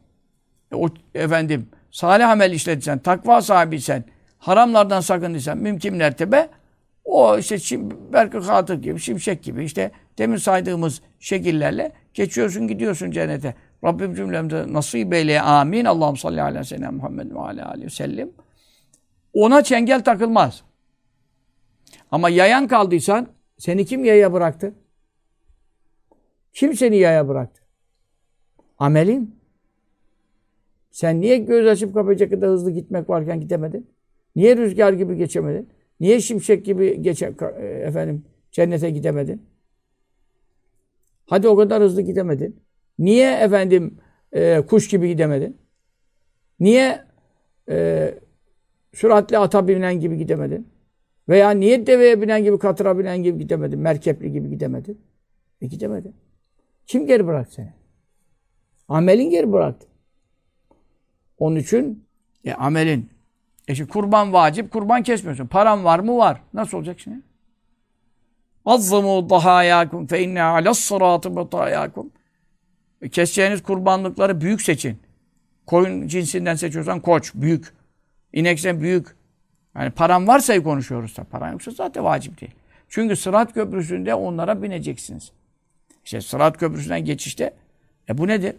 salih amel işlediysen, takva sahibiysen, haramlardan sakındıysan, mümkün mertebe o belki hatır gibi, şimşek gibi demin saydığımız şekillerle geçiyorsun, gidiyorsun cennete. Rabbim cümlemize nasip eyle. Amin. Allahum salli ala seyyidina Muhammed ve ala aleyhi ve sellem. Ona çengel takılmaz. Ama yayan kaldıysan seni kim yaya bıraktı? Kim seni yaya bıraktı? Amelin. Sen niye göz açıp kapayacak kadar hızlı gitmek varken gidemedin? Niye rüzgar gibi geçemedin? Niye şimşek gibi cennete gidemedin? Hadi o kadar hızlı gidemedin. Niye kuş gibi gidemedin? Niye süratli ata binen gibi gidemedin? Veya niye deveye binen gibi, katıra binen gibi gidemedin? Merkepli gibi gidemedin? Gidemedin. Kim geri bıraktı seni? Amelin geri bıraktı. Onun için amelin. Şimdi kurban vacip, kurban kesmiyorsun. Paran var mı? Var. Nasıl olacak şimdi? Azzimu dahayakum fe inne alas-sırâti betâyakum. Keseceğiniz kurbanlıkları büyük seçin. Koyun cinsinden seçiyorsan koç, büyük. İneksen büyük. Yani paran varsa konuşuyoruz da. Paran yoksa zaten vacip değil. Çünkü Sırat Köprüsü'nde onlara bineceksiniz. Sırat Köprüsü'nden geçişte bu nedir?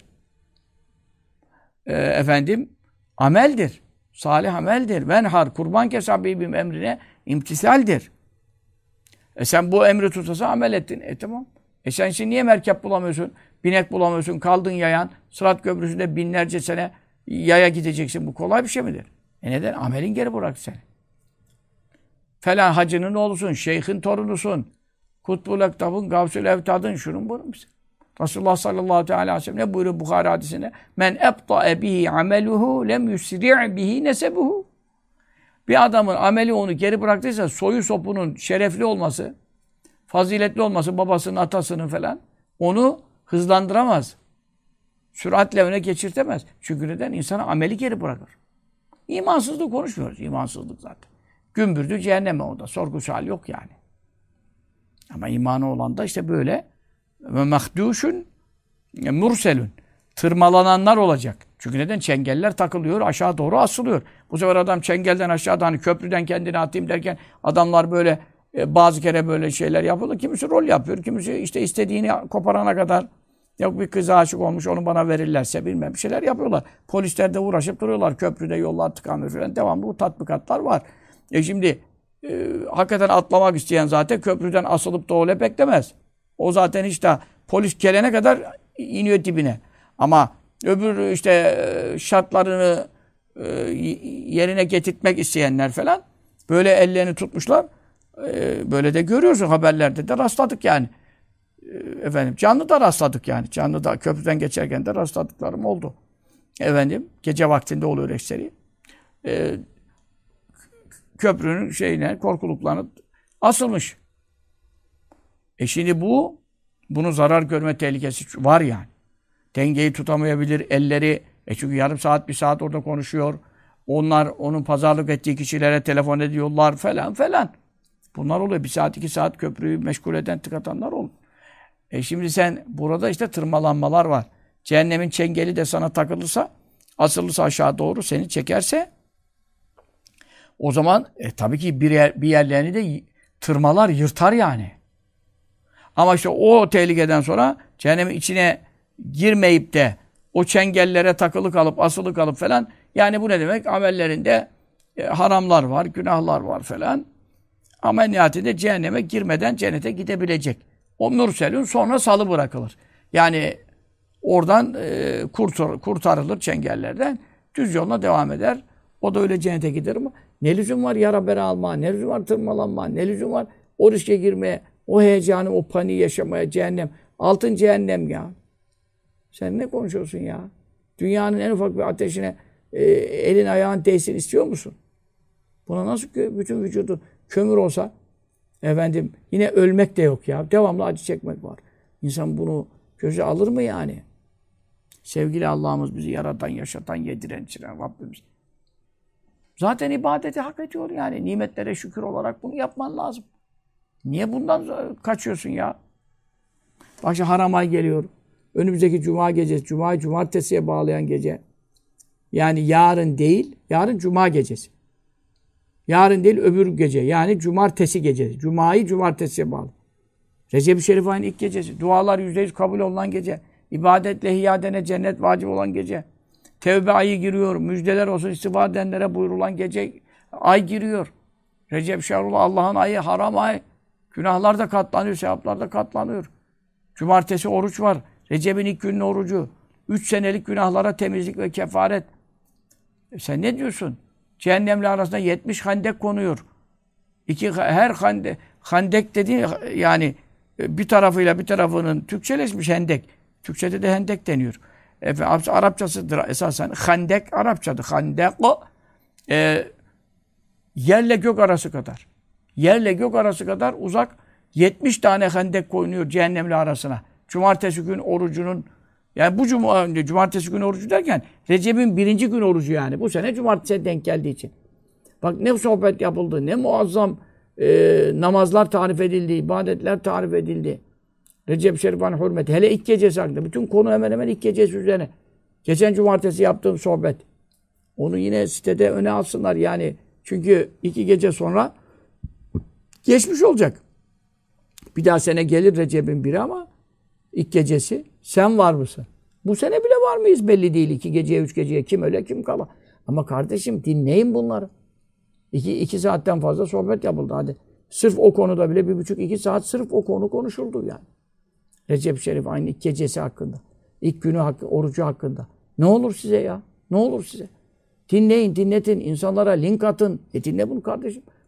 Ameldir. Salih ameldir. Venhar, kurban kes Habibim emrine imtisaldir. Sen bu emri tutasa amel ettin. Tamam. Sen şimdi niye merkep bulamıyorsun? Binek bulamıyorsun. Kaldın yayan. Sırat Köprüsü'nde binlerce sene yaya gideceksin. Bu kolay bir şey midir? Neden? Amelin geri bıraktı seni. Falan hacının oğlusun, şeyhin torunusun. Kutbul Ektab'ın, Gavsül Evtad'ın, şunun bunun. Resulullah sallallahu aleyhi ve sellem ne buyuruyor Bukhari hadisinde? Men ebta'e bihi ameluhu lem yusri' bihi nesebuhu. Bir adamın ameli onu geri bıraktıysa soyu sopunun şerefli olması, faziletli olması, babasının, atasının falan onu hızlandıramaz. Süratle öne geçirtemez. Çünkü neden? İnsana ameli geri bırakır. İmansızlık konuşmuyoruz. İmansızlık zaten. Gümbürdü cehenneme o da. Sorgu sual yok yani. Ama imanı olan da işte böyle ve mahduşun murselun. Tırmalananlar olacak. Çünkü neden? Çengeller takılıyor, aşağı doğru asılıyor. Bu sefer adam çengelden aşağıdan hani köprüden kendini atayım derken adamlar böyle bazı kere böyle şeyler yapıyorlar. Kimisi rol yapıyor, kimisi işte istediğini koparana kadar yok bir kıza aşık olmuş onu bana verirlerse bilmem bir şeyler yapıyorlar. Polisler de uğraşıp duruyorlar. Köprüde yollar tıkanıyor falan. Devamlı bu tatbikatlar var. Şimdi hakikaten atlamak isteyen zaten köprüden asılıp da öyle beklemez. O zaten işte polis gelene kadar iniyor dibine. Ama öbür işte şartlarını yerine getirtmek isteyenler falan böyle ellerini tutmuşlar. Böyle de görüyorsun haberlerde de rastladık yani. Efendim canlı da rastladık yani. Canlı da köprüden geçerken de rastladıklarım oldu. Efendim gece vaktinde oluyor ekseri. Köprünün şeyine, korkuluklarına asılmış. Şimdi bunun zarar görme tehlikesi var yani. Dengeyi tutamayabilir, elleri. Çünkü yarım saat, bir saat orada konuşuyor. Onlar, onun pazarlık ettiği kişilere telefon ediyorlar falan falan. Bunlar oluyor. Bir saat, 2 saat köprüyü meşgul eden, tıkatanlar olur. Şimdi sen burada işte tırmalanmalar var. Cehennemin çengeli de sana takılırsa, asılırsa aşağı doğru seni çekerse o zaman tabii ki bir yerlerini de tırmalar, yırtar yani. Ama işte o tehlikeden sonra cehennemin içine girmeyip de o çengellere takılı kalıp, asılı kalıp falan yani bu ne demek? Amellerinde haramlar var, günahlar var falan. Ama nihayetinde cehenneme girmeden cennete gidebilecek. O mürselün sonra salı bırakılır. Yani oradan kurtarılır çengellerden. Düz yoluna devam eder. O da öyle cennete gider ama ne lüzum var yara bera alma, ne lüzum var tırmalanma, ne lüzum var o riske girmeye, o heyecanı, o paniği yaşamaya cehennem. Altın cehennem ya. Sen ne konuşuyorsun ya? Dünyanın en ufak bir ateşine elin ayağın değsin istiyor musun? Buna nasıl bütün vücudu kömür olsa efendim yine ölmek de yok ya. Devamlı acı çekmek var. İnsan bunu göze alır mı yani? Sevgili Allah'ımız bizi yaratan, yaşatan, yediren, içiren Rabbimiz. Zaten ibadeti hak ediyor yani. Nimetlere şükür olarak bunu yapman lazım. Niye bundan kaçıyorsun ya? Bak şimdi haram ay geliyor. Önümüzdeki cuma gecesi, cumayı cumartesiye bağlayan gece. Yani yarın değil, yarın cuma gecesi. Yarın değil, öbür gece. Yani cumartesi gecesi. Cumayı cumartesiye bağlı. Recep-i Şerif ayının ilk gecesi. Dualar %100 kabul olunan gece. İbadetle ihya edene cennet vacip olan gece. Tevbe ayı giriyor. Müjdeler olsun istiğfar edenlere buyurulan gece. Ay giriyor. Recep Şerullah Allah'ın ayı, haram ay. Günahlar da katlanıyor, sevaplar da katlanıyor. Cumartesi oruç var. Recep'in ilk günün orucu. 3 senelik günahlara temizlik ve kefaret. Sen ne diyorsun? Cehennemle arasında 70 hendek konuyor. Her hendek dediğin yani bir tarafıyla bir tarafının Türkçeleşmiş hendek. Türkçede de hendek deniyor. Arapçasıdır esasen. Hendek Arapçadır. Hendek yerle gök arası kadar. Yerle gök arası kadar uzak 70 tane hendek koyuluyor cehennemle arasına. Cumartesi gün orucunun yani bu cumartesi günü orucu derken Recep'in 1. gün orucu yani. Bu sene cumartesiye denk geldiği için. Bak ne sohbet yapıldı, ne muazzam namazlar tarif edildi, ibadetler tarif edildi. Recep-i Şerif'in hürmeti. Hele ilk gecesi hakkında. Bütün konu hemen hemen ilk gecesi üzerine. Geçen cumartesi yaptığım sohbet. Onu yine sitede öne alsınlar yani. Çünkü 2 gece sonra geçmiş olacak. Bir daha sene gelir Recep'in 1'i ama ilk gecesi sen var mısın? Bu sene bile var mıyız belli değil. 2 geceye, 3 geceye kim öyle kim kala. Ama kardeşim dinleyin bunları. 2 saatten fazla sohbet yapıldı hadi. Sırf o konuda bile 1,5-2 saat sırf o konu konuşuldu yani. Recep-i Şerif aynı ilk gecesi hakkında. İlk günü orucu hakkında. Ne olur size ya? Ne olur size? Dinleyin, dinletin. İnsanlara link atın. Dinle bunu kardeşim.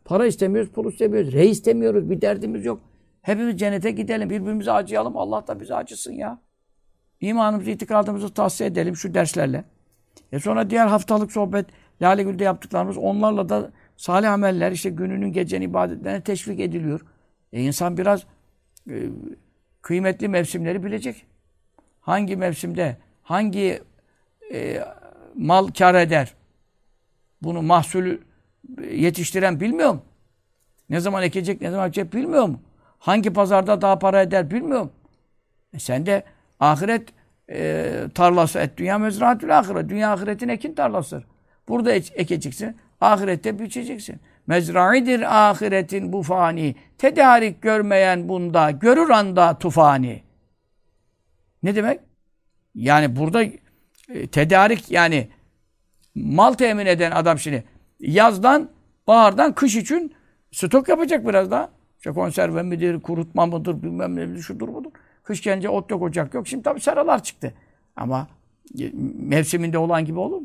Para istemiyoruz, pul istemiyoruz. Rey istemiyoruz. Bir derdimiz yok. Hepimiz cennete gidelim. Birbirimize acıyalım. Allah da bize acısın ya. İmanımızı, itikadımızı tahsiye edelim şu derslerle. Sonra diğer haftalık sohbet, Lale Gül'de yaptıklarımız, onlarla da salih ameller, işte gününün gecenin ibadetlerine teşvik ediliyor. İnsan biraz kıymetli mevsimleri bilecek. Hangi mevsimde, hangi mal kâr eder? Bunu mahsulü yetiştiren bilmiyor mu? Ne zaman ekecek, ne zaman ekecek bilmiyor mu? Hangi pazarda daha para eder bilmiyor mu? Sen de ahiret tarlası et. Dünya mezraatül ahiret. Dünya ahiretin ekin tarlasıdır. Burada ekeceksin. Ahirette biçeceksin. Mezraidir ahiretin bu fani. Tedarik görmeyen bunda, görür anda tufani. Ne demek? Yani burada tedarik, yani mal temin eden adam şimdi yazdan, bahardan kış için stok yapacak biraz daha. İşte konserve midir, kurutma mıdır, bilmem nedir, şudur budur. Kış gelince ot yok, ocak yok. Şimdi tabii seralar çıktı. Ama mevsiminde olan gibi olur mu?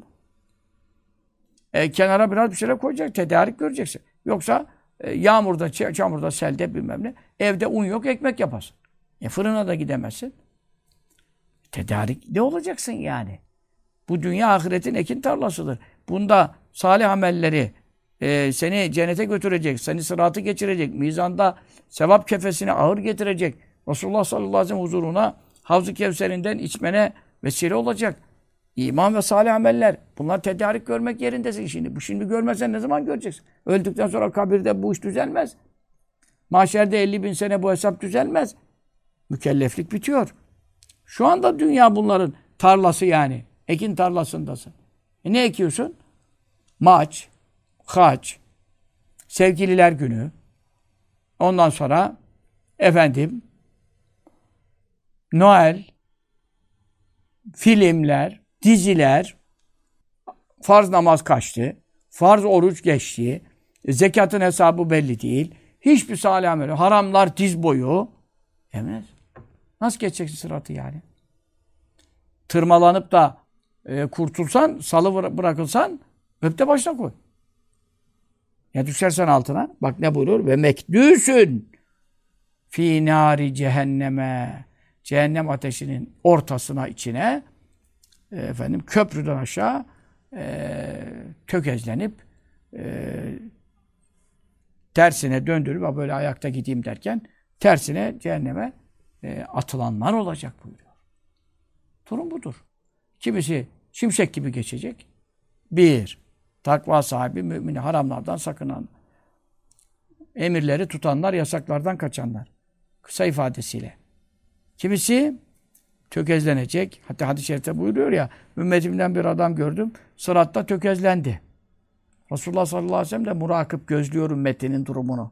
Kenara biraz bir şeyler koyacak, tedarik göreceksin. Yoksa yağmurda, çamurda, selde bilmem ne. Evde un yok, ekmek yaparsın. Fırına da gidemezsin. Tedarik ne olacaksın yani? Bu dünya ahiretin ekin tarlasıdır. Bunda salih amelleri seni cennete götürecek, seni sıratı geçirecek, mizanda sevap kefesini ağır getirecek. Resulullah sallallahu aleyhi ve sellem huzuruna Havz-ı Kevser'inden içmene vesile olacak. İman ve salih ameller. Bunlar tedarik görmek yerindesin şimdi. Bu şimdi görmezsen ne zaman göreceksin? Öldükten sonra kabirde bu iş düzelmez. Mahşerde 50.000 sene bu hesap düzelmez. Mükelleflik bitiyor. Şu anda dünya bunların tarlası yani. Ekin tarlasındasın. Ne ekiyorsun? Maç, hac, sevgililer günü. Ondan sonra Noel, filmler, diziler, farz namaz kaçtı, farz oruç geçti, zekatın hesabı belli değil, hiçbir salih amel, haramlar diz boyu. Evet. Nasıl geçeceksin sıratı yani? Tırmalanıp da kurtulsan, salı bırakılsan, öpte başına koy. Ya düşersen altına, bak ne buyuruyor? Ve mekdüsün fî nâri cehenneme, cehennem ateşinin ortasına, içine köprüden aşağı tökezlenip tersine döndürüp böyle ayakta gideyim derken tersine cehenneme atılanlar olacak buyuruyor. Durum budur. Kimisi şimşek gibi geçecek. Bir, takva sahibi, mümini, haramlardan sakınan, emirleri tutanlar, yasaklardan kaçanlar. Kısa ifadesiyle. Kimisi tökezlenecek. Hatta hadis-i şerifte buyuruyor ya, ümmetimden bir adam gördüm, sıratta tökezlendi. Resulullah sallallahu aleyhi ve sellem de murakip gözlüyor ümmetinin durumunu.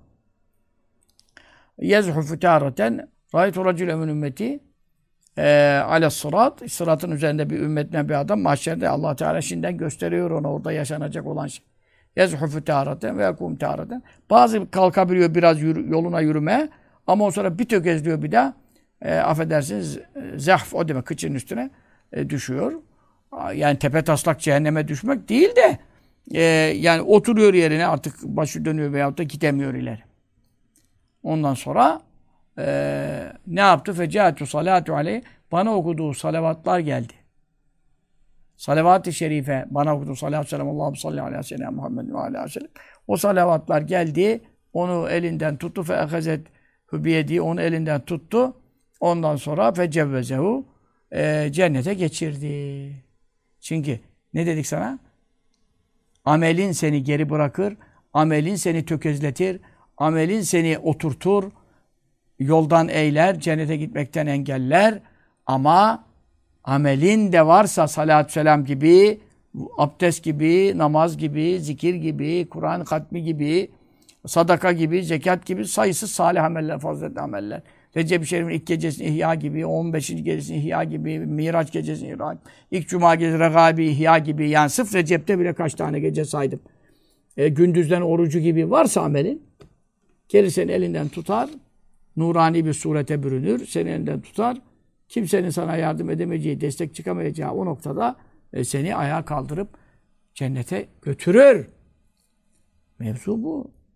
Yezhufu târaten râitu racüle min ümmeti ales-sırat, sıratın üzerinde bir ümmetten bir adam mahşerde Allah Teala şimdiden gösteriyor ona orada yaşanacak olan şey. Yezhufu târaten ve yakum târaten. Bazı kalkabiliyor biraz yoluna yürümeye ama o sonra bir tökezliyor bir daha. Affedersiniz, zahf o demek, kıçının üstüne düşüyor. Yani tepe taslak cehenneme düşmek değil de yani oturuyor yerine, artık başı dönüyor veyahut da gidemiyor ileri. Ondan sonra ne yaptı? Fecâtu salâtu aleyh. Bana okuduğu salavatlar geldi. Salavat-ı şerife, bana okuduğu salâtu selam, Allah'ım salli aleyhi ve sellem Muhammed ve aleyhi ve sellem. O salavatlar geldi. Onu elinden tuttu. Fe'ehezet hübiyedi. Onu elinden tuttu. Ondan sonra fecevvezehu cennete geçirdi. Çünkü ne dedik sana? Amelin seni geri bırakır. Amelin seni tökezletir. Amelin seni oturtur. Yoldan eğler. Cennete gitmekten engeller. Ama amelin de varsa salatü selam gibi, abdest gibi, namaz gibi, zikir gibi, Kur'an hatmi gibi, sadaka gibi, zekat gibi sayısız salih ameller, faziletli ameller. Recep-i Şerif'in ilk gecesini ihya gibi, 15. gecesini ihya gibi, Miraç gecesini ihya, ilk Cuma gecesi Regabi ihya gibi. Yani sırf Recep'te bile kaç tane gece saydım. Gündüzden orucu gibi varsa amelin, gelir seni elinden tutar, nurani bir surete bürünür, seni elinden tutar. Kimsenin sana yardım edemeyeceği, destek çıkamayacağı o noktada seni ayağa kaldırıp cennete götürür. Mevzu bu.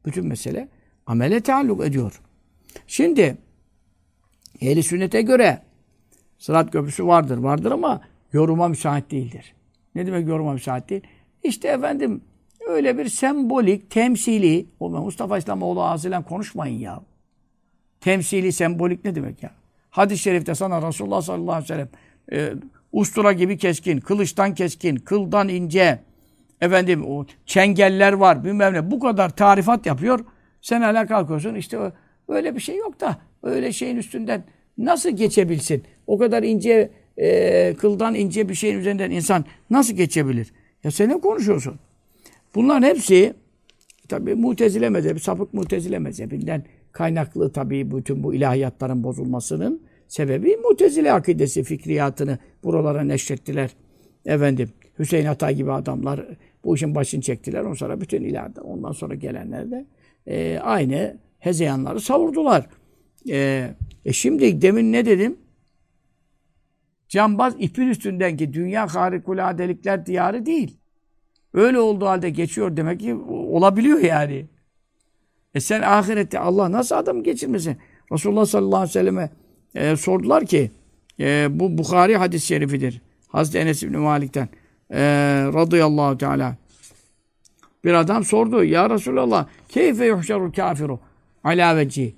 Bütün mesele amele taalluk ediyor. Şimdi ehl-i sünnete göre Sırat Köprüsü vardır. Vardır ama yoruma müsait değildir. Ne demek yoruma müsait değil? İşte efendim öyle bir sembolik, temsili, Mustafa İslamoğlu ağzıyla konuşmayın ya. Temsili, sembolik ne demek ya? Hadis-i şerifte sana Resulullah sallallahu aleyhi ve sellem ustura gibi keskin, kılıçtan keskin, kıldan ince, efendim o çengeller var, bilmem ne. Bu kadar tarifat yapıyor. Sen hala kalkıyorsun. İşte öyle bir şey yok da öyle şeyin üstünden nasıl geçebilsin? O kadar ince, kıldan ince bir şeyin üzerinden insan nasıl geçebilir? Ya sen ne konuşuyorsun? Bunların hepsi tabii Mutezile mezhebi, sapık Mutezile mezhebinden kaynaklı tabii bütün bu ilahiyatların bozulmasının sebebi Mutezile akidesi, fikriyatını buralara neşrettiler. Efendim Hüseyin Atay gibi adamlar bu işin başını çektiler. Ondan sonra bütün ilahiyatlar, ondan sonra gelenler de aynı hezeyanları savurdular. Şimdi demin ne dedim? Cambaz ipin üstündenki dünya harikuladelikler diyarı değil. Öyle olduğu halde geçiyor demek ki olabiliyor yani. Sen ahirette Allah nasıl adam geçirmesin? Resulullah sallallahu aleyhi ve selleme sordular ki bu Bukhari hadis-i şerifidir. Hazreti Enes İbni Malik'ten radıyallahu teala. Bir adam sordu. Ya Resulallah keyfe yuhşarul kafiru ala veci.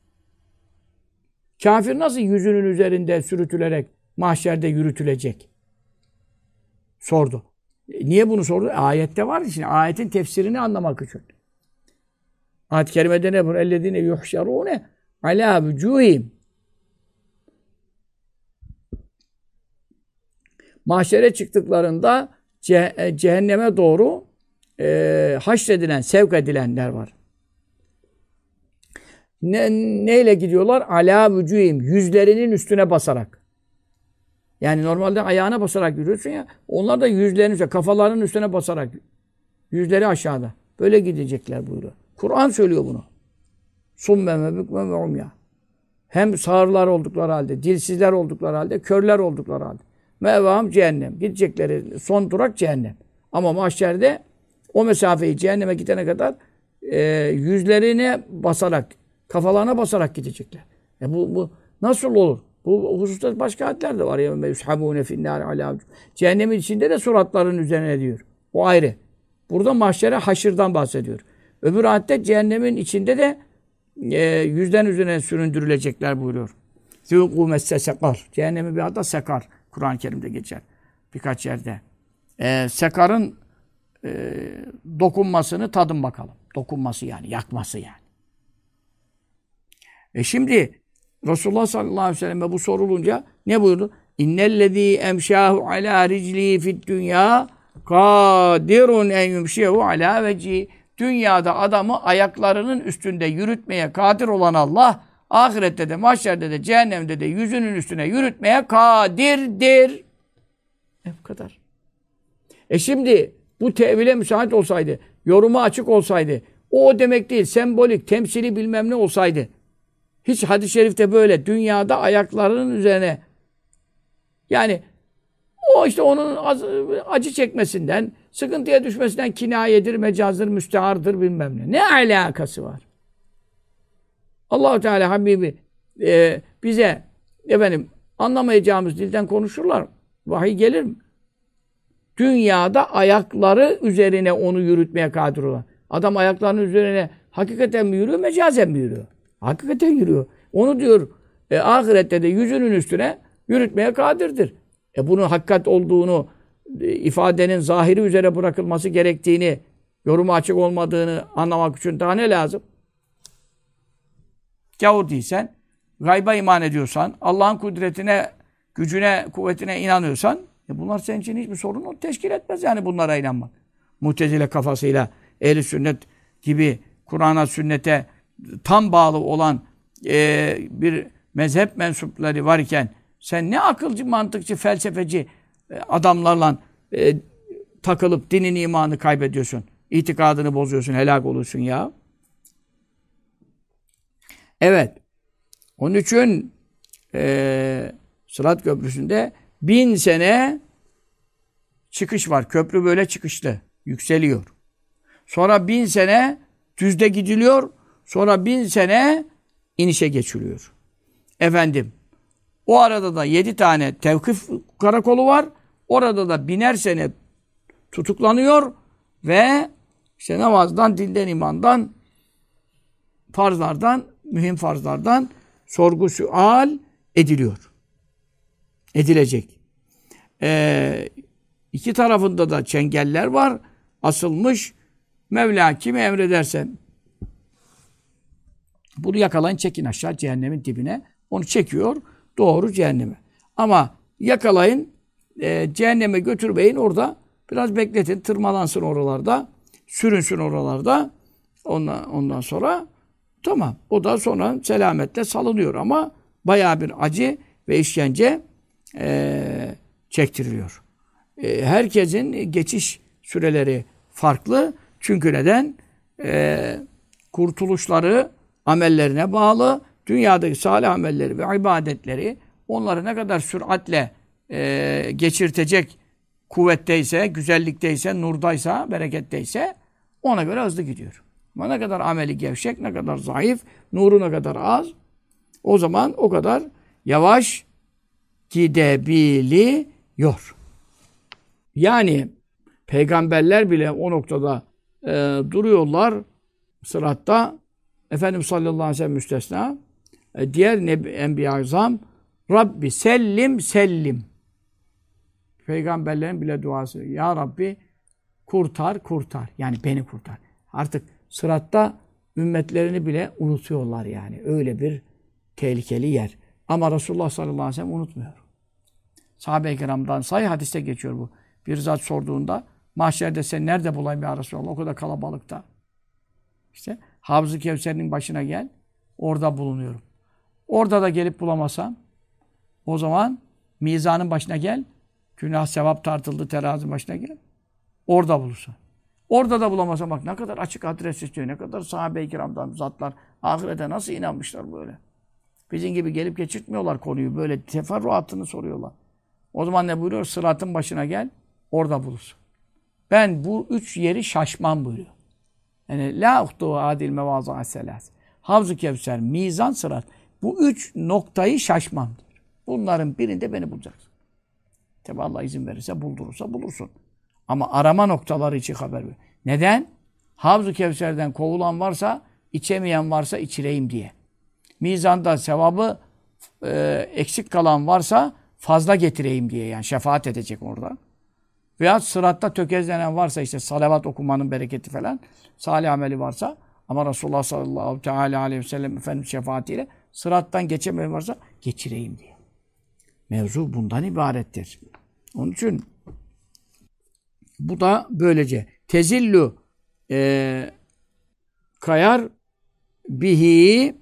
Kafir nasıl yüzünün üzerinde sürütülerek mahşerde yürütülecek? Sordu. Niye bunu sordu? Ayette var şimdi. Ayetin tefsirini anlamak için. Ayet-i kerimede ne var? Ellezine yuhşarune ala vücuhim. Mahşere çıktıklarında cehenneme doğru haşredilen, sevk edilenler var. Neyle gidiyorlar? Ala vücuhim. Yüzlerinin üstüne basarak. Yani normalde ayağına basarak yürüyorsun ya. Onlar da yüzlerinin üstüne, kafalarının üstüne basarak. Yüzleri aşağıda. Böyle gidecekler buyuruyor. Kur'an söylüyor bunu. Summe ve bükme ve umya. Hem sağırlar oldukları halde, dilsizler oldukları halde, körler oldukları halde. Mevahım cehennem. Gidecekleri son durak cehennem. Ama mahşerde o mesafeyi cehenneme gidene kadar yüzlerine basarak, kafalarına basarak gidecekler. Bu nasıl olur? Bu hususta başka ayetler de var ya. Yushabune finnâr alâ. Cehennemin içinde de suratların üzerine diyor. O ayrı. Burada mahşere haşırdan bahsediyor. Öbür ayette cehennemin içinde de yüzden üzerine süründürülecekler buyuruyor. Zûkû messe sekar. Cehennemin bir adı sekar. Kur'an-ı Kerim'de geçer. Birkaç yerde. Sekarın dokunmasını tadın bakalım. Dokunması yani. Yakması yani. Şimdi Resulullah sallallahu aleyhi ve selleme bu sorulunca ne buyurdu? İnnellezî emşâhu alâ riclî fid dünyâ kâdirun en yumşiyehu alâ vecî. Dünyada adamı ayaklarının üstünde yürütmeye kadir olan Allah, ahirette de, mahşerde de, cehennemde de yüzünün üstüne yürütmeye kadirdir. Bu kadar. Şimdi bu tevhile müsait olsaydı, yoruma açık olsaydı, o demek değil, sembolik, temsili bilmem ne olsaydı, hiç hadis-i şerifte böyle dünyada ayaklarının üzerine yani o işte onun acı çekmesinden, sıkıntıya düşmesinden kinayedir, mecazdır, müstehardır bilmem ne. Ne alakası var? Allah-u Teala Habibi bize efendim anlamayacağımız dilden konuşurlar. Vahiy gelir mi? Dünyada ayakları üzerine onu yürütmeye kadir olan. Adam ayaklarının üzerine hakikaten mi yürüyor, mecazen mi yürüyor? Hakikaten yürüyor. Onu diyor ahirette de yüzünün üstüne yürütmeye kadirdir. Bunun hakikat olduğunu, ifadenin zahiri üzere bırakılması gerektiğini, yoruma açık olmadığını anlamak için daha ne lazım? Gavur değilsen, gayba iman ediyorsan, Allah'ın kudretine, gücüne, kuvvetine inanıyorsan, bunlar senin için hiçbir sorun teşkil etmez yani bunlara inanmak. Mutezile kafasıyla ehl-i sünnet gibi Kur'an'a, sünnete tam bağlı olan bir mezhep mensupları varken sen ne akılcı, mantıkçı, felsefeci adamlarla takılıp dinin imanı kaybediyorsun. İtikadını bozuyorsun, helak olursun ya. Evet. Onun için Sırat Köprüsü'nde 1000 sene çıkış var. Köprü böyle çıkışlı. Yükseliyor. Sonra 1000 sene düzde gidiliyor. Sonra 1000 sene inişe geçiliyor. Efendim, o arada da 7 tane tevkif karakolu var. Orada da 1000'er sene tutuklanıyor ve işte namazdan, dilden, imandan, farzlardan, mühim farzlardan sorgu sual ediliyor. Edilecek. İki tarafında da çengeller var. Asılmış. Mevla kimi emrederse bunu yakalayın, çekin aşağı cehennemin dibine. Onu çekiyor. Doğru cehenneme. Ama yakalayın, cehenneme götürmeyin, orada biraz bekletin. Tırmalansın oralarda. Sürünsün oralarda. Ondan sonra tamam. O da sonra selametle salınıyor ama bayağı bir acı ve işkence çektiriliyor. Herkesin geçiş süreleri farklı. Çünkü neden? Kurtuluşları amellerine bağlı. Dünyadaki salih amelleri ve ibadetleri onları ne kadar süratle geçirtecek kuvvetteyse, güzellikteyse, nurdaysa, bereketteyse ona göre hızlı gidiyor. Ama ne kadar ameli gevşek, ne kadar zayıf, nuru ne kadar az, o zaman o kadar yavaş gidebiliyor. Yani peygamberler bile o noktada duruyorlar sıratta. Efendimiz sallallahu aleyhi ve sellem müstesna. Diğer enbiya-i azam Rabbi sellim sellim. Peygamberlerin bile duası. Ya Rabbi kurtar kurtar. Yani beni kurtar. Artık sıratta ümmetlerini bile unutuyorlar yani. Öyle bir tehlikeli yer. Ama Resulullah sallallahu aleyhi ve sellem unutmuyor. Sahabe-i kiramdan sahih hadiste geçiyor bu. Bir zat sorduğunda mahşerde sen nerede bulayım ya Resulallah? O kadar kalabalıkta. İşte Havz-ı Kevser'in başına gel. Orada bulunuyorum. Orada da gelip bulamasam o zaman mizanın başına gel. Günah sevap tartıldı terazinin başına gel. Orada bulursan. Orada da bulamasam bak ne kadar açık adres istiyor. Ne kadar sahabe-i kiramdan zatlar ahirete nasıl inanmışlar böyle. Bizim gibi gelip geçirtmiyorlar konuyu. Böyle teferruatını soruyorlar. O zaman ne buyuruyor? Sıratın başına gel. Orada bulursun. Ben bu 3 yeri şaşmam buyuruyor. Yani la uhtu adil mevaza'a selas. Havz-ı Kevser, mizan, sırat. Bu 3 noktayı şaşmam diyor. Bunların birinde beni bulacaksın. Tabi Allah izin verirse, buldurursa bulursun. Ama arama noktaları için haber ver. Neden? Havz-ı Kevser'den kovulan varsa, içemeyen varsa içireyim diye. Mizanda sevabı eksik kalan varsa fazla getireyim diye. Yani şefaat edecek orada. Veya sıratta tökezlenen varsa işte salavat okumanın bereketi falan, salih ameli varsa ama Resulullah sallallahu teala aleyhi ve sellem Efendimiz şefaatiyle sırattan geçemeyen varsa geçireyim diye. Mevzu bundan ibarettir. Onun için bu da böylece tezillu kayar bihi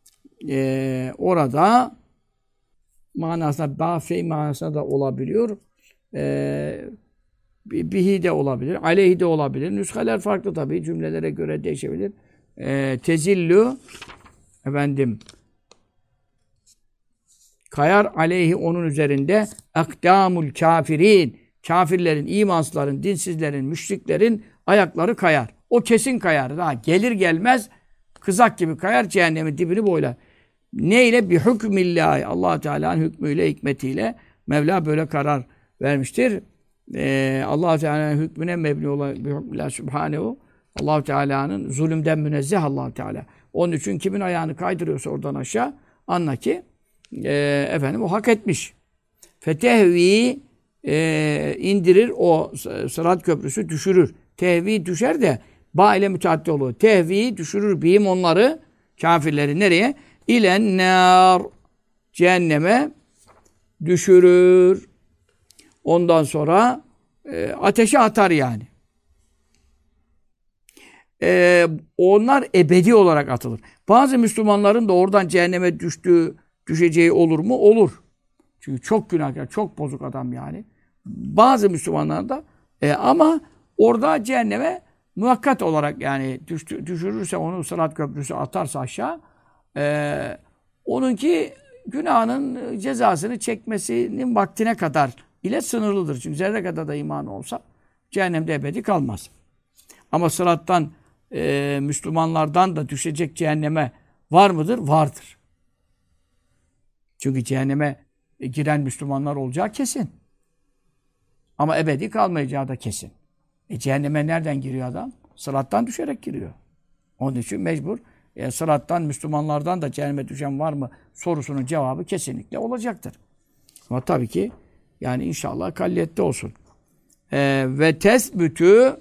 orada manasında ba'fe manasında da olabiliyor. Bihi de olabilir, aleyhi de olabilir. Nüshalar farklı tabii. Cümlelere göre değişebilir. Tezillu efendim kayar aleyhi onun üzerinde akdamul kafirin. Kafirlerin, imansızların, dinsizlerin, müşriklerin ayakları kayar. O kesin kayar. Daha gelir gelmez kızak gibi kayar, cehennemin dibini boylar. Neyle? Bi hükmillahi. Allah Teala'nın hükmüyle, hikmetiyle Mevla böyle karar vermiştir. Allah Teala'nın hükmüne mebni olan Subhanehu. Allah Teala'nın zulümden münezzeh Allah Teala. Onun için kimin ayağını kaydırıyorsa oradan aşağı anla ki efendim o hak etmiş. Fetehvi indirir o sırat köprüsü düşürür. Tehvi düşer de ba ile müteaddi olur. Tehvi düşürür bihim onları kafirleri nereye? İlen nar cehenneme düşürür. Ondan sonra ateşe atar yani. Onlar ebedi olarak atılır. Bazı Müslümanların da oradan cehenneme düşeceği olur mu? Olur. Çünkü çok günahkar, çok bozuk adam yani. Bazı Müslümanlar da ama orada cehenneme muhakkat olarak yani düşürürse onu sırat köprüsü atarsa aşağı onunki günahının cezasını çekmesinin vaktine kadar ile sınırlıdır. Çünkü zerre kadar da iman olsa cehennemde ebedi kalmaz. Ama sırattan Müslümanlardan da düşecek cehenneme var mıdır? Vardır. Çünkü cehenneme giren Müslümanlar olacağı kesin. Ama ebedi kalmayacağı da kesin. Cehenneme nereden giriyor adam? Sırattan düşerek giriyor. Onun için mecbur. Sırattan, Müslümanlardan da cehenneme düşen var mı sorusunun cevabı kesinlikle olacaktır. Ama tabii ki yani inşallah kalliyette olsun. Ve tesbütü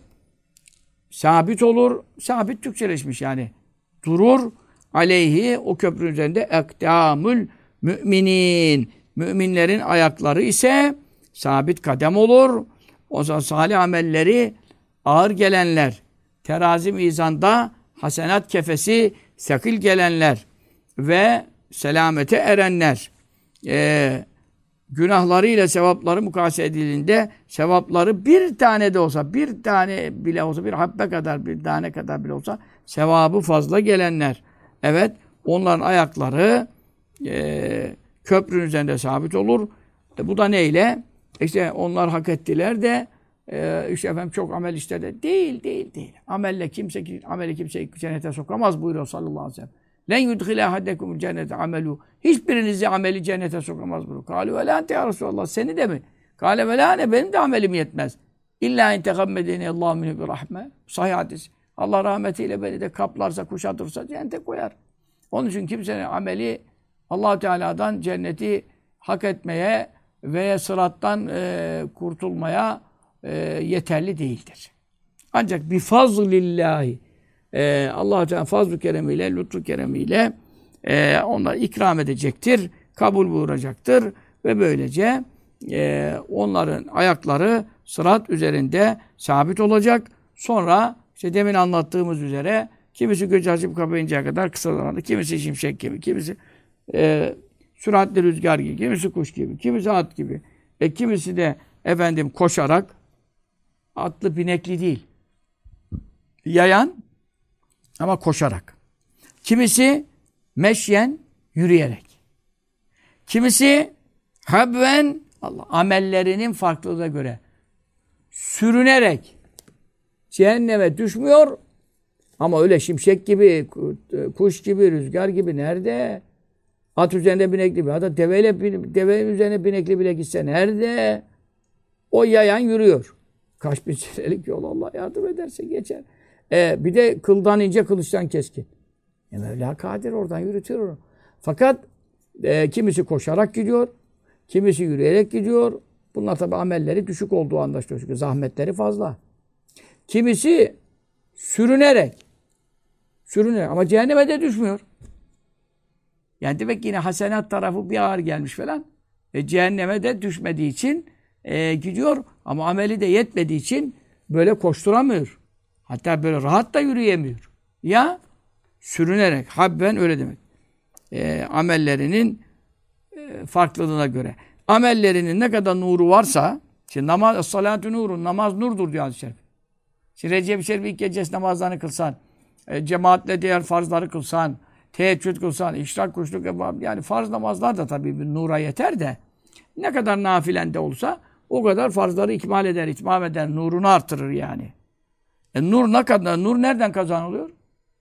sabit olur. Sabit Türkçeleşmiş yani. Durur aleyhi o köprünün üzerinde ekdamül müminin. Müminlerin ayakları ise sabit kadem olur. O zaman salih amelleri ağır gelenler, terazi mizanda hasenat kefesi sakil gelenler ve selamete erenler günahlarıyla sevapları mukayese edildiğinde sevapları bir tane de olsa, bir tane bile olsa, bir habbe kadar, bir tane kadar bile olsa sevabı fazla gelenler. Evet, onların ayakları köprünün üzerinde sabit olur. Bu da neyle? İşte onlar hak ettiler de işte efendim çok amel işledi. Değil. Ameli kimse cennete sokamaz buyuruyor sallallahu aleyhi ve sellem. Len yudhile ahaddekumul cennete amelu. Hiçbirinizi ameli cennete sokamaz buyuruyor. Kâlu ve lâ ente ya Resulallah. Seni de mi? Kâle ve lâ ne? Benim de amelim yetmez. İllâ integammedeni Allâhu minhu bir rahme. Sahih hadis. Allah rahmetiyle beni de kaplarsa, kuşatırsa cennete koyar. Onun için kimsenin ameli Allah Teala'dan cenneti hak etmeye ve sırattan kurtulmaya yeterli değildir. Ancak bi fazlillahi Allah Teala fazl-ı keremiyle, lütfu keremiyle onlar ikram edecektir, kabul buyuracaktır ve böylece onların ayakları sırat üzerinde sabit olacak. Sonra işte demin anlattığımız üzere kimisi göz açıp kapayıncaya kadar kısa zamanda, kimisi şimşek gibi, kimisi süratli rüzgar gibi, kimisi kuş gibi, kimisi at gibi, kimisi de efendim koşarak, atlı binekli değil, yayan ama koşarak. Kimisi meşyen, yürüyerek. Kimisi habben, Allah amellerinin farklılığına göre sürünerek cehenneme düşmüyor ama öyle şimşek gibi, kuş gibi, rüzgar gibi nerede? At üzerinde binekli bir. Hatta deve üzerine binekli bile gitse nerede? O yayan yürüyor. Kaç bin senelik yol Allah yardım ederse geçer. Bir de kıldan ince, kılıçtan keskin. Mevla kadir oradan yürütüyor onu. Fakat kimisi koşarak gidiyor, kimisi yürüyerek gidiyor. Bunlar tabi amelleri düşük olduğu anlaşılıyor. Çünkü zahmetleri fazla. Kimisi sürünerek ama cehenneme de düşmüyor. Yani demek ki yine hasenat tarafı bir ağır gelmiş falan. Cehenneme de düşmediği için gidiyor ama ameli de yetmediği için böyle koşturamıyor. Hatta böyle rahat da yürüyemiyor. Ya sürünerek, habben öyle demek. Amellerinin farklılığına göre. Amellerinin ne kadar nuru varsa, şimdi namaz, salatü nurun, namaz nurdur diyor hadis-i şerif. Şimdi Recep-i Şerif ilk gecesi namazlarını kılsan, cemaatle diğer farzları kılsan, teheccüd kılsan, işrak, kuşluk, yani farz namazlar da tabii bir nura yeter de, ne kadar nafilende olsa o kadar farzları ikmal eder, itmam eder, nurunu artırır yani. Nur ne kadar? Nur nereden kazanılıyor?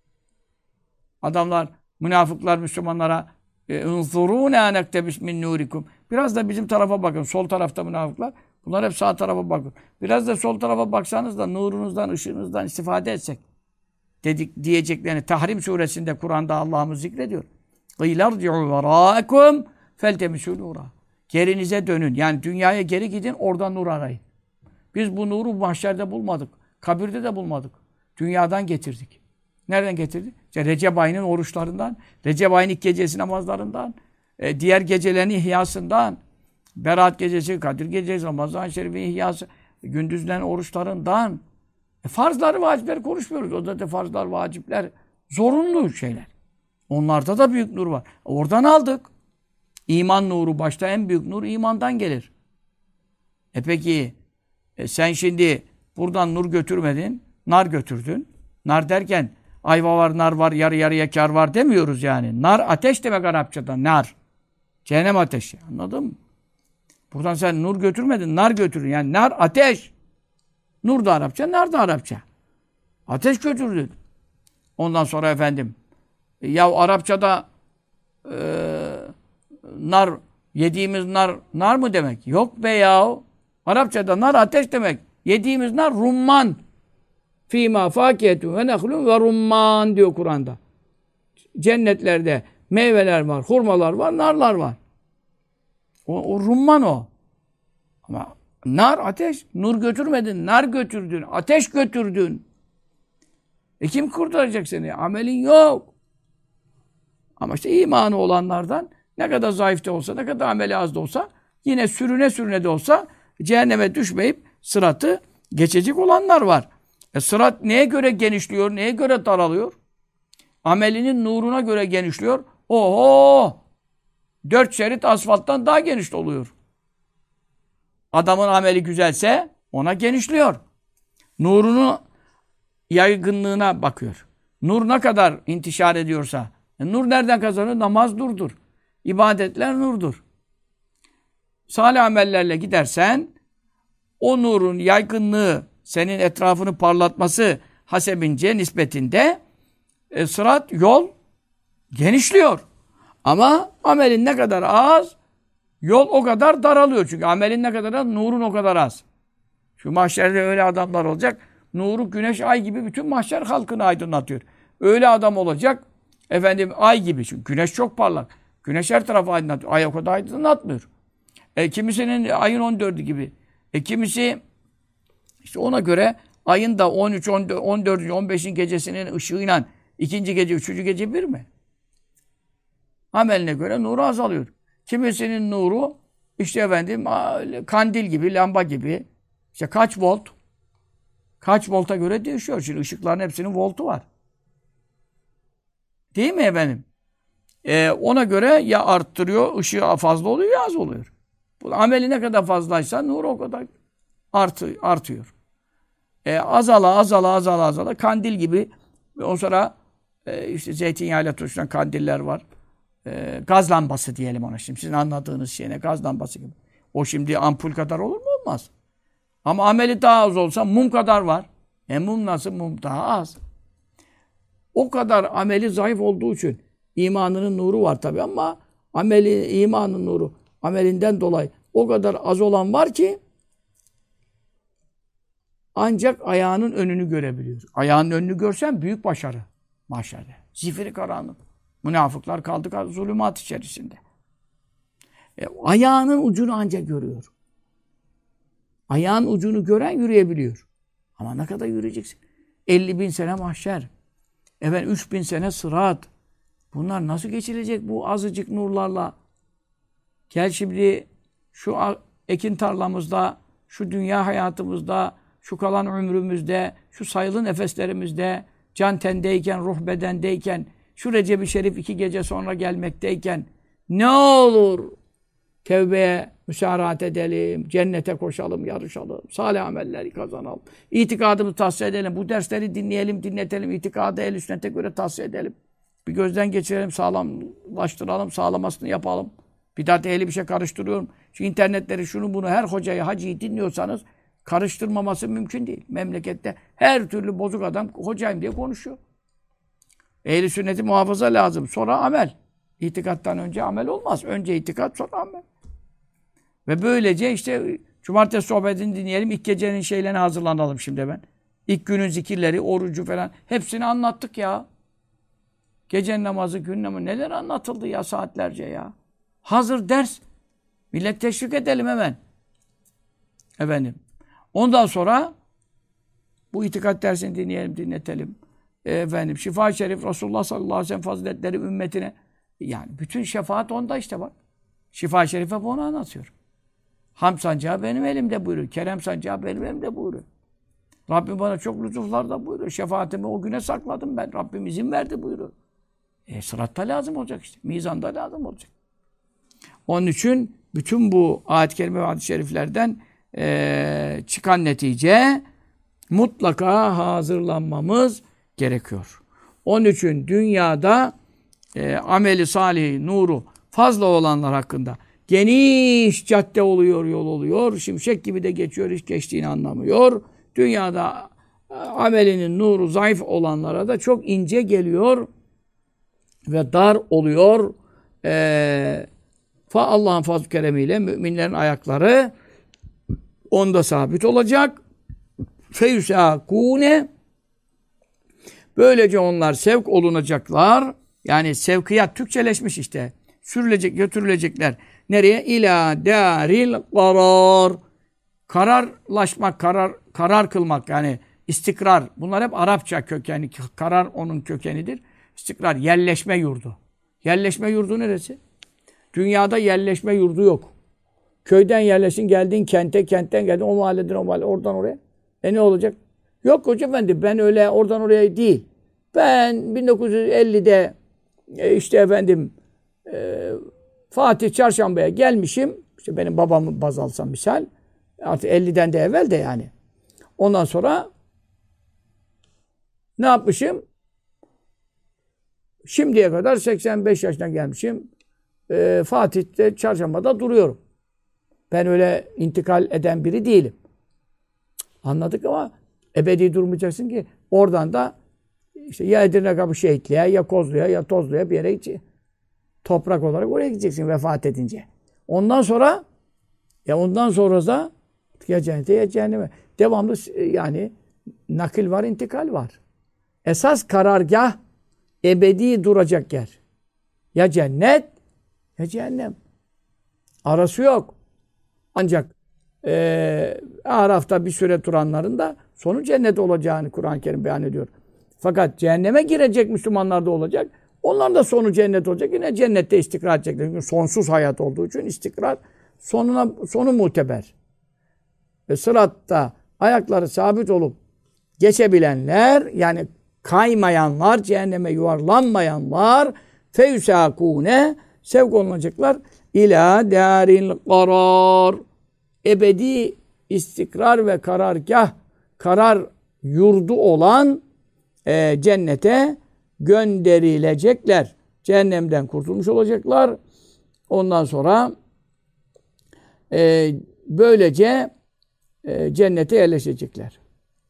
Adamlar, münafıklar Müslümanlara "Unzurûnâ nektebis min nûrikum." Biraz da bizim tarafa bakın. Sol tarafta münafıklar. Bunlar hep sağ tarafa bakın. Biraz da sol tarafa baksanız da nurunuzdan, ışığınızdan istifade etsek dedik diyeceklerini Tahrim suresinde Kur'an'da Allah'ımız zikrediyor. "Qîlerci'û verâekum feltemisû nûrâ." Gerinize dönün. Yani dünyaya geri gidin, oradan nur arayın. Biz bu nuru mahşerde bulmadık. Kabirde de bulmadık. Dünyadan getirdik. Nereden getirdik? İşte Recep ayının oruçlarından, Recep ayının ilk gecesi namazlarından, diğer gecelerin ihyasından, Berat gecesi, Kadir gecesi, Ramazan-ı Şerif'in ihyası, gündüzlerin oruçlarından. Farzları, vacipleri konuşmuyoruz. Orada da farzlar, vacipler zorunlu şeyler. Onlarda da büyük nur var. Oradan aldık. İman nuru, başta en büyük nur imandan gelir. Peki sen şimdi buradan nur götürmedin, nar götürdün. Nar derken ayva var, nar var, yarı yarıya kar var demiyoruz yani. Nar ateş demek Arapçada, nar. Cehennem ateşi. Anladın mı? Buradan sen nur götürmedin, nar götürdün. Yani nar ateş. Nur da Arapça, nar da Arapça. Ateş götürdün. Ondan sonra efendim ya Arapçada nar, yediğimiz nar mı demek? Yok be yahu. Arapçada nar ateş demek. Yediğimiz nar rumman. Fîmâ fâkiyetun ve nehlun ve rumman diyor Kur'an'da. Cennetlerde meyveler var, hurmalar var, narlar var. O rumman o. Ama nar ateş. Nur götürmedin, nar götürdün, ateş götürdün. Kim kurtaracak seni? Amelin yok. Ama işte imanı olanlardan ne kadar zayıf da olsa, ne kadar ameli az da olsa yine sürüne de olsa cehenneme düşmeyip sıratı geçecek olanlar var. Sırat neye göre genişliyor, neye göre daralıyor? Amelinin nuruna göre genişliyor. Oho! 4 şerit asfalttan daha geniş oluyor. Adamın ameli güzelse ona genişliyor. Nurunu yaygınlığına bakıyor. Nur ne kadar intişar ediyorsa. Nur nereden kazanır? Namaz nurdur. İbadetler nurdur. Salih amellerle gidersen o nurun yaygınlığı, senin etrafını parlatması hasebince, nispetinde sırat, yol genişliyor. Ama amelin ne kadar az, yol o kadar daralıyor. Çünkü amelin ne kadar az, nurun o kadar az. Şu mahşerde öyle adamlar olacak. Nuru güneş, ay gibi bütün mahşer halkını aydınlatıyor. Öyle adam olacak. Efendim ay gibi. Çünkü güneş çok parlak. Güneş her tarafı aydınlatıyor. Ay o kadar aydınlatmıyor. Kimisinin ayın 14'ü gibi. Kimisi işte ona göre ayın da 13, 14, 15'in gecesinin ışığıyla ikinci gece, üçüncü gece bir mi? Ameline göre nuru azalıyor. Kimisinin nuru işte efendim kandil gibi, lamba gibi. İşte kaç volt? Kaç volta göre değişiyor. Şimdi ışıkların hepsinin voltu var. Değil mi efendim? Ona göre ya arttırıyor, ışığı fazla oluyor ya az oluyor. Bu ameli ne kadar fazlaysa nur o kadar artıyor. Azala kandil gibi. Ondan sonra işte zeytinyağıyla tutuşan kandiller var. Gaz lambası diyelim ona şimdi. Sizin anladığınız şey ne? Gaz lambası gibi. O şimdi ampul kadar olur mu? Olmaz. Ama ameli daha az olsa mum kadar var. Mum nasıl? Mum daha az. O kadar ameli zayıf olduğu için imanının nuru var tabii ama imanın nuru amelinden dolayı o kadar az olan var ki ancak ayağının önünü görebiliyor. Ayağının önünü görsen büyük başarı mahşerde. Zifiri karanlık. Münafıklar kaldı zulümat içerisinde. Ayağının ucunu ancak görüyor. Ayağın ucunu gören yürüyebiliyor. Ama ne kadar yürüyeceksin? 50.000 sene mahşer. 3.000 sene sırat. Bunlar nasıl geçilecek bu azıcık nurlarla? Gel şimdi şu ekin tarlamızda, şu dünya hayatımızda, şu kalan ömrümüzde, şu sayılı nefeslerimizde, can tendeyken, ruh bedendeyken, şu Recep-i Şerif 2 gece sonra gelmekteyken ne olur tevbeye müsaraat edelim, cennete koşalım, yarışalım, salih amelleri kazanalım, itikadımızı tahsiye edelim, bu dersleri dinleyelim, dinletelim, itikadı ehl-i sünnete göre tahsiye edelim. Bir gözden geçirelim, sağlamlaştıralım, sağlamasını yapalım. Bidat ehli bir şey karıştırıyorum. Şu internetleri şunu bunu her hocayı, hacıyı dinliyorsanız karıştırmaması mümkün değil. Memlekette her türlü bozuk adam hocayım diye konuşuyor. Ehl-i sünneti muhafaza lazım. Sonra amel. İtikattan önce amel olmaz. Önce itikat, sonra amel. Ve böylece işte cumartesi sohbetini dinleyelim. İlk gecenin şeylerine hazırlanalım şimdi ben. İlk günün zikirleri, orucu falan. Hepsini anlattık ya. Gece namazı, gün namazı. Neler anlatıldı ya saatlerce ya. Hazır ders. Millet teşvik edelim hemen. Efendim. Ondan sonra bu itikat dersini dinleyelim, dinletelim. Efendim Şifa-i Şerif Resulullah sallallahu aleyhi ve sellem faziletleri ümmetine yani bütün şefaat onda işte bak. Şifa-i Şerif hep onu anlatıyor. Hamd sancağı benim elimde buyuruyor. Kerem sancağı benim elimde buyuruyor. Rabbim bana çok lütuflarda buyuruyor. Şefaatimi o güne sakladım ben. Rabbim izin verdi buyuruyor. Sıratta lazım olacak işte. Mizanda lazım olacak. Onun için bütün bu ayet-i kerime ve hadis-i şeriflerden çıkan netice mutlaka hazırlanmamız gerekiyor. Onun için dünyada ameli salih, nuru fazla olanlar hakkında geniş cadde oluyor, yol oluyor. Şimşek gibi de geçiyor, hiç geçtiğini anlamıyor. Dünyada amelinin nuru zayıf olanlara da çok ince geliyor ve dar oluyor. Allah'ın fazl-ı keremiyle müminlerin ayakları onda sabit olacak. Feyusâkûne, böylece onlar sevk olunacaklar. Yani sevkiyat Türkçeleşmiş işte. Sürülecek, götürülecekler. Nereye? İlâ dâril karar. Kararlaşmak, karar kılmak yani istikrar. Bunlar hep Arapça kökeni. Karar onun kökenidir. İstikrar, yerleşme yurdu. Yerleşme yurdu neresi? Dünyada yerleşme yurdu yok. Köyden yerleşin, geldin kente, kentten geldin o mahalleden o mahalle, oradan oraya. Ne olacak? Yok hoca efendi, ben öyle oradan oraya değil. Ben 1950'de işte efendim Fatih Çarşamba'ya gelmişim. İşte benim babamı baz alsam misal. Artık 50'den de evvel de yani. Ondan sonra ne yapmışım? Şimdiye kadar 85 yaşına gelmişim. Fatih'te Çarşamba'da duruyorum. Ben öyle intikal eden biri değilim. Anladık ama ebedi durmayacaksın ki oradan da işte ya Edirne Kapı Şehitliğe ya Kozlu'ya ya Tozlu'ya bir yere gideceksin. Toprak olarak oraya gideceksin vefat edince. Ondan sonra da ya cennete ya cehenneme. Devamlı yani nakil var, intikal var. Esas karargah ebedi duracak yer. Ya cennet ya cehennem. Arası yok. Ancak Araf'ta bir süre duranların da sonu cennet olacağını Kur'an-ı Kerim beyan ediyor. Fakat cehenneme girecek Müslümanlar da olacak. Onların da sonu cennet olacak. Yine cennette istikrar edecekler. Çünkü sonsuz hayat olduğu için istikrar sonu muteber. Ve sıratta ayakları sabit olup geçebilenler yani kaymayanlar, cehenneme yuvarlanmayanlar feyusâkûne sevk olunacaklar ilâ dâril karar. Ebedi istikrar ve karargah, karar yurdu olan cennete gönderilecekler. Cehennemden kurtulmuş olacaklar. Ondan sonra böylece cennete yerleşecekler.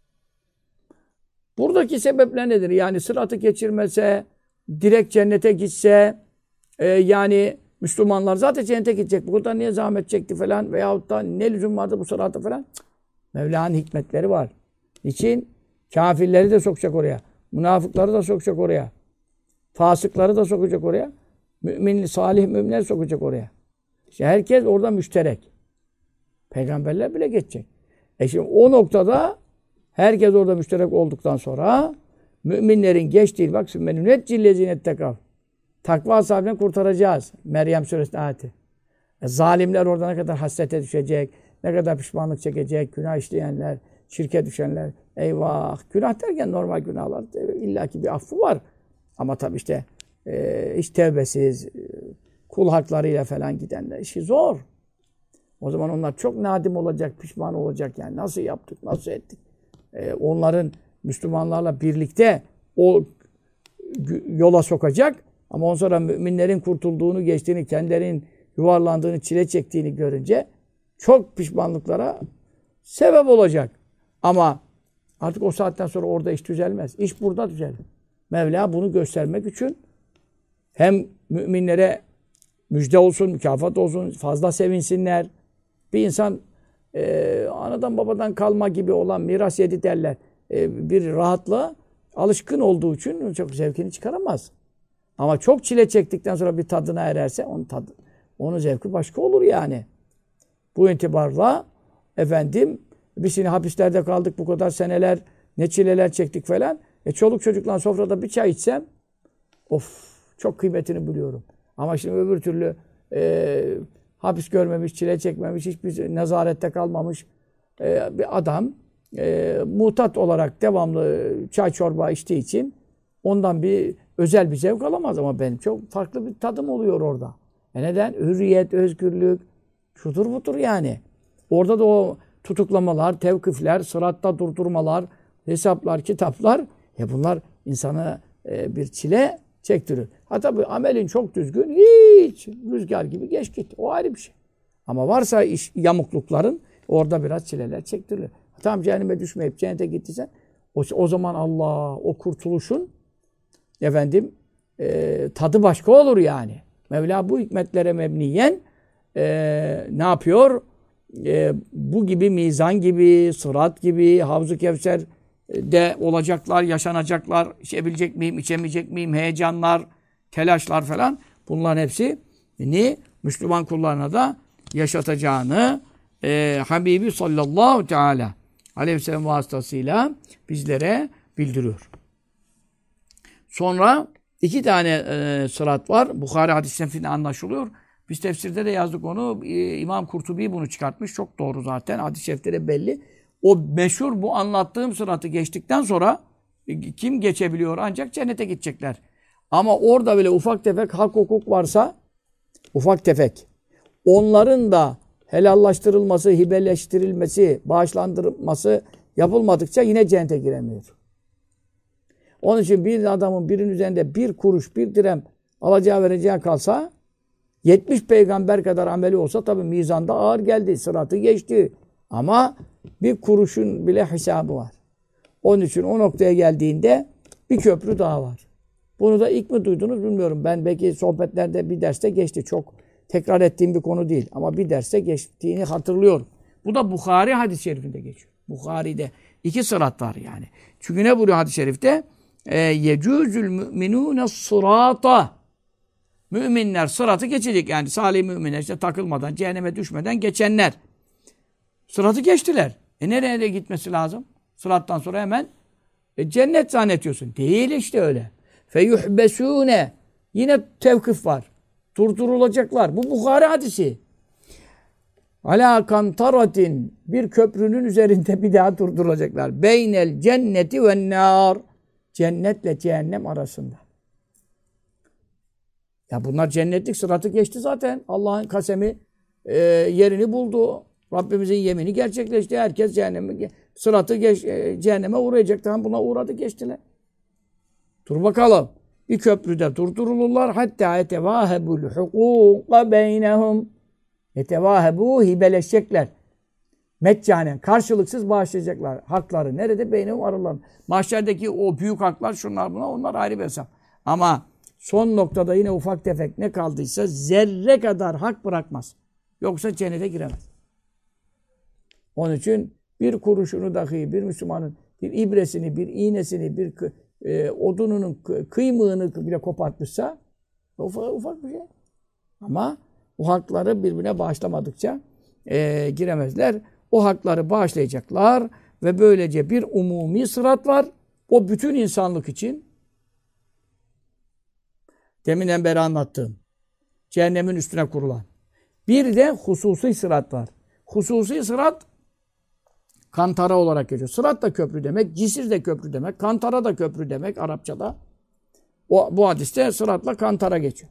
Buradaki sebepler nedir? Yani sıratı geçirmese, direkt cennete gitse, yani Müslümanlar zaten cennete gidecek. Bu kadar niye zahmet çekti falan veyahut da ne lüzum vardı bu sırata falan? Mevla'nın hikmetleri var. Niçin? Kafirleri de sokacak oraya. Münafıkları da sokacak oraya. Fasıkları da sokacak oraya. Salih müminler sokacak oraya. İşte herkes orada müşterek. Peygamberler bile geçecek. Şimdi o noktada herkes orada müşterek olduktan sonra müminlerin geçtiği bak menüneccillezine tekav. Takva sahibini kurtaracağız. Meryem suresinin ayeti. Zalimler orada ne kadar hasrete düşecek, ne kadar pişmanlık çekecek, günah işleyenler, şirke düşenler. Eyvah! Günah derken normal günahlar. İllaki bir affı var. Ama tabii işte hiç tevbesiz, kul haklarıyla falan gidenler işi zor. O zaman onlar çok nadim olacak, pişman olacak yani. Nasıl yaptık, nasıl ettik? Onların Müslümanlarla birlikte o yola sokacak. Ama ondan sonra müminlerin kurtulduğunu, geçtiğini, kendilerinin yuvarlandığını, çile çektiğini görünce çok pişmanlıklara sebep olacak. Ama artık o saatten sonra orada iş düzelmez. İş burada düzelir. Mevla bunu göstermek için hem müminlere müjde olsun, mükafat olsun, fazla sevinsinler. Bir insan anadan babadan kalma gibi olan miras yedi derler. Bir rahatlığa alışkın olduğu için çok zevkini çıkaramaz. Ama çok çile çektikten sonra bir tadına ererse onun zevki başka olur yani. Bu itibarla efendim biz şimdi hapislerde kaldık bu kadar seneler ne çileler çektik falan. Çoluk çocukla sofrada bir çay içsem of çok kıymetini biliyorum. Ama şimdi öbür türlü hapis görmemiş, çile çekmemiş, hiçbir nezarette kalmamış bir adam muhtat olarak devamlı çay çorba içtiği için ondan bir özel bir zevk alamaz ama benim çok farklı bir tadım oluyor orada. Neden? Hürriyet, özgürlük, şudur budur yani. Orada da o tutuklamalar, tevkifler, sıratta durdurmalar, hesaplar, kitaplar bunlar insana bir çile çektirir. Ha tabii amelin çok düzgün, hiç rüzgar gibi geç git. O ayrı bir şey. Ama varsa yamuklukların orada biraz çileler çektirilir. Tam cehenneme düşmeyip cennete gittiysen O zaman Allah, o kurtuluşun efendim tadı başka olur yani. Mevla bu hikmetlere mebniyen ne yapıyor? Bu gibi mizan gibi, sırat gibi, Havz-ı Kevser de olacaklar, yaşanacaklar, içebilecek miyim, içemeyecek miyim, heyecanlar, telaşlar falan. Bunların hepsini Müslüman kullarına da yaşatacağını Habibi sallallahu teala aleyhi ve sellem vasıtasıyla bizlere bildiriyor. Sonra iki tane sırat var. Bukhari hadis-i şerifinde anlaşılıyor. Biz tefsirde de yazdık onu. İmam Kurtubi bunu çıkartmış. Çok doğru zaten. Hadis-i şerifte de belli. O meşhur bu anlattığım sıratı geçtikten sonra kim geçebiliyor? Ancak cennete gidecekler. Ama orada bile ufak tefek hak hukuk varsa ufak tefek onların da helallaştırılması, hibeleştirilmesi, bağışlandırılması yapılmadıkça yine cennete giremiyor. Onun için bir adamın birinin üzerinde bir kuruş, bir dirhem alacağı vereceği kalsa 70 peygamber kadar ameli olsa tabii mizanda ağır geldi. Sıratı geçti. Ama bir kuruşun bile hesabı var. Onun için o noktaya geldiğinde bir köprü daha var. Bunu da ilk mi duydunuz bilmiyorum. Ben belki sohbetlerde bir derste geçti. Çok tekrar ettiğim bir konu değil. Ama bir derste geçtiğini hatırlıyorum. Bu da Bukhari hadis-i şerifinde geçiyor. Bukhari'de iki sırat var yani. Çünkü ne buyuruyor hadis-i şerifte? Yecuzul müminûne sırata. Müminler sıratı geçecek. Yani salih müminler işte takılmadan, cehenneme düşmeden geçenler. Sıratı geçtiler. Nereye gitmesi lazım? Sırattan sonra hemen cennet zannediyorsun. Değil işte öyle. Feyuhbesûne. Yine tevkif var. Durdurulacaklar. Bu Bukhari hadisi. Alâ kantaratin. Bir köprünün üzerinde bir daha durdurulacaklar. Beynel cenneti ve nâr. Cennetle cehennem arasında. Ya bunlar cennetlik sıratı geçti zaten. Allah'ın kasemi yerini buldu. Rabbimizin yemini gerçekleşti. Herkes sıratı cehenneme uğrayacak. Tamam buna uğradı geçtiler. Dur bakalım. Bir köprüde durdurulurlar. Hatta yetevâhebul hukûka beynehum. Yetevâhebu hibeleşecekler. Meccanen karşılıksız bağışlayacaklar. Hakları nerede? Beynehum aralarında. Mahşerdeki o büyük haklar şunlar buna. Onlar ayrı bir hesap. Ama son noktada yine ufak tefek ne kaldıysa zerre kadar hak bırakmaz. Yoksa cennete giremez. Onun için bir kuruşunu dahi bir Müslümanın bir ibresini, bir iğnesini, bir odununun kıymığını bile kopartmışsa ufak bir şey. Ama o hakları birbirine bağışlamadıkça giremezler. O hakları bağışlayacaklar ve böylece bir umumi sırat var. O bütün insanlık için deminden beri anlattığım cehennemin üstüne kurulan. Bir de hususi sırat var. Hususi sırat kantara olarak geçiyor. Sırat da köprü demek, cisir de köprü demek, kantara da köprü demek Arapçada. Bu hadiste sıratla kantara geçiyor.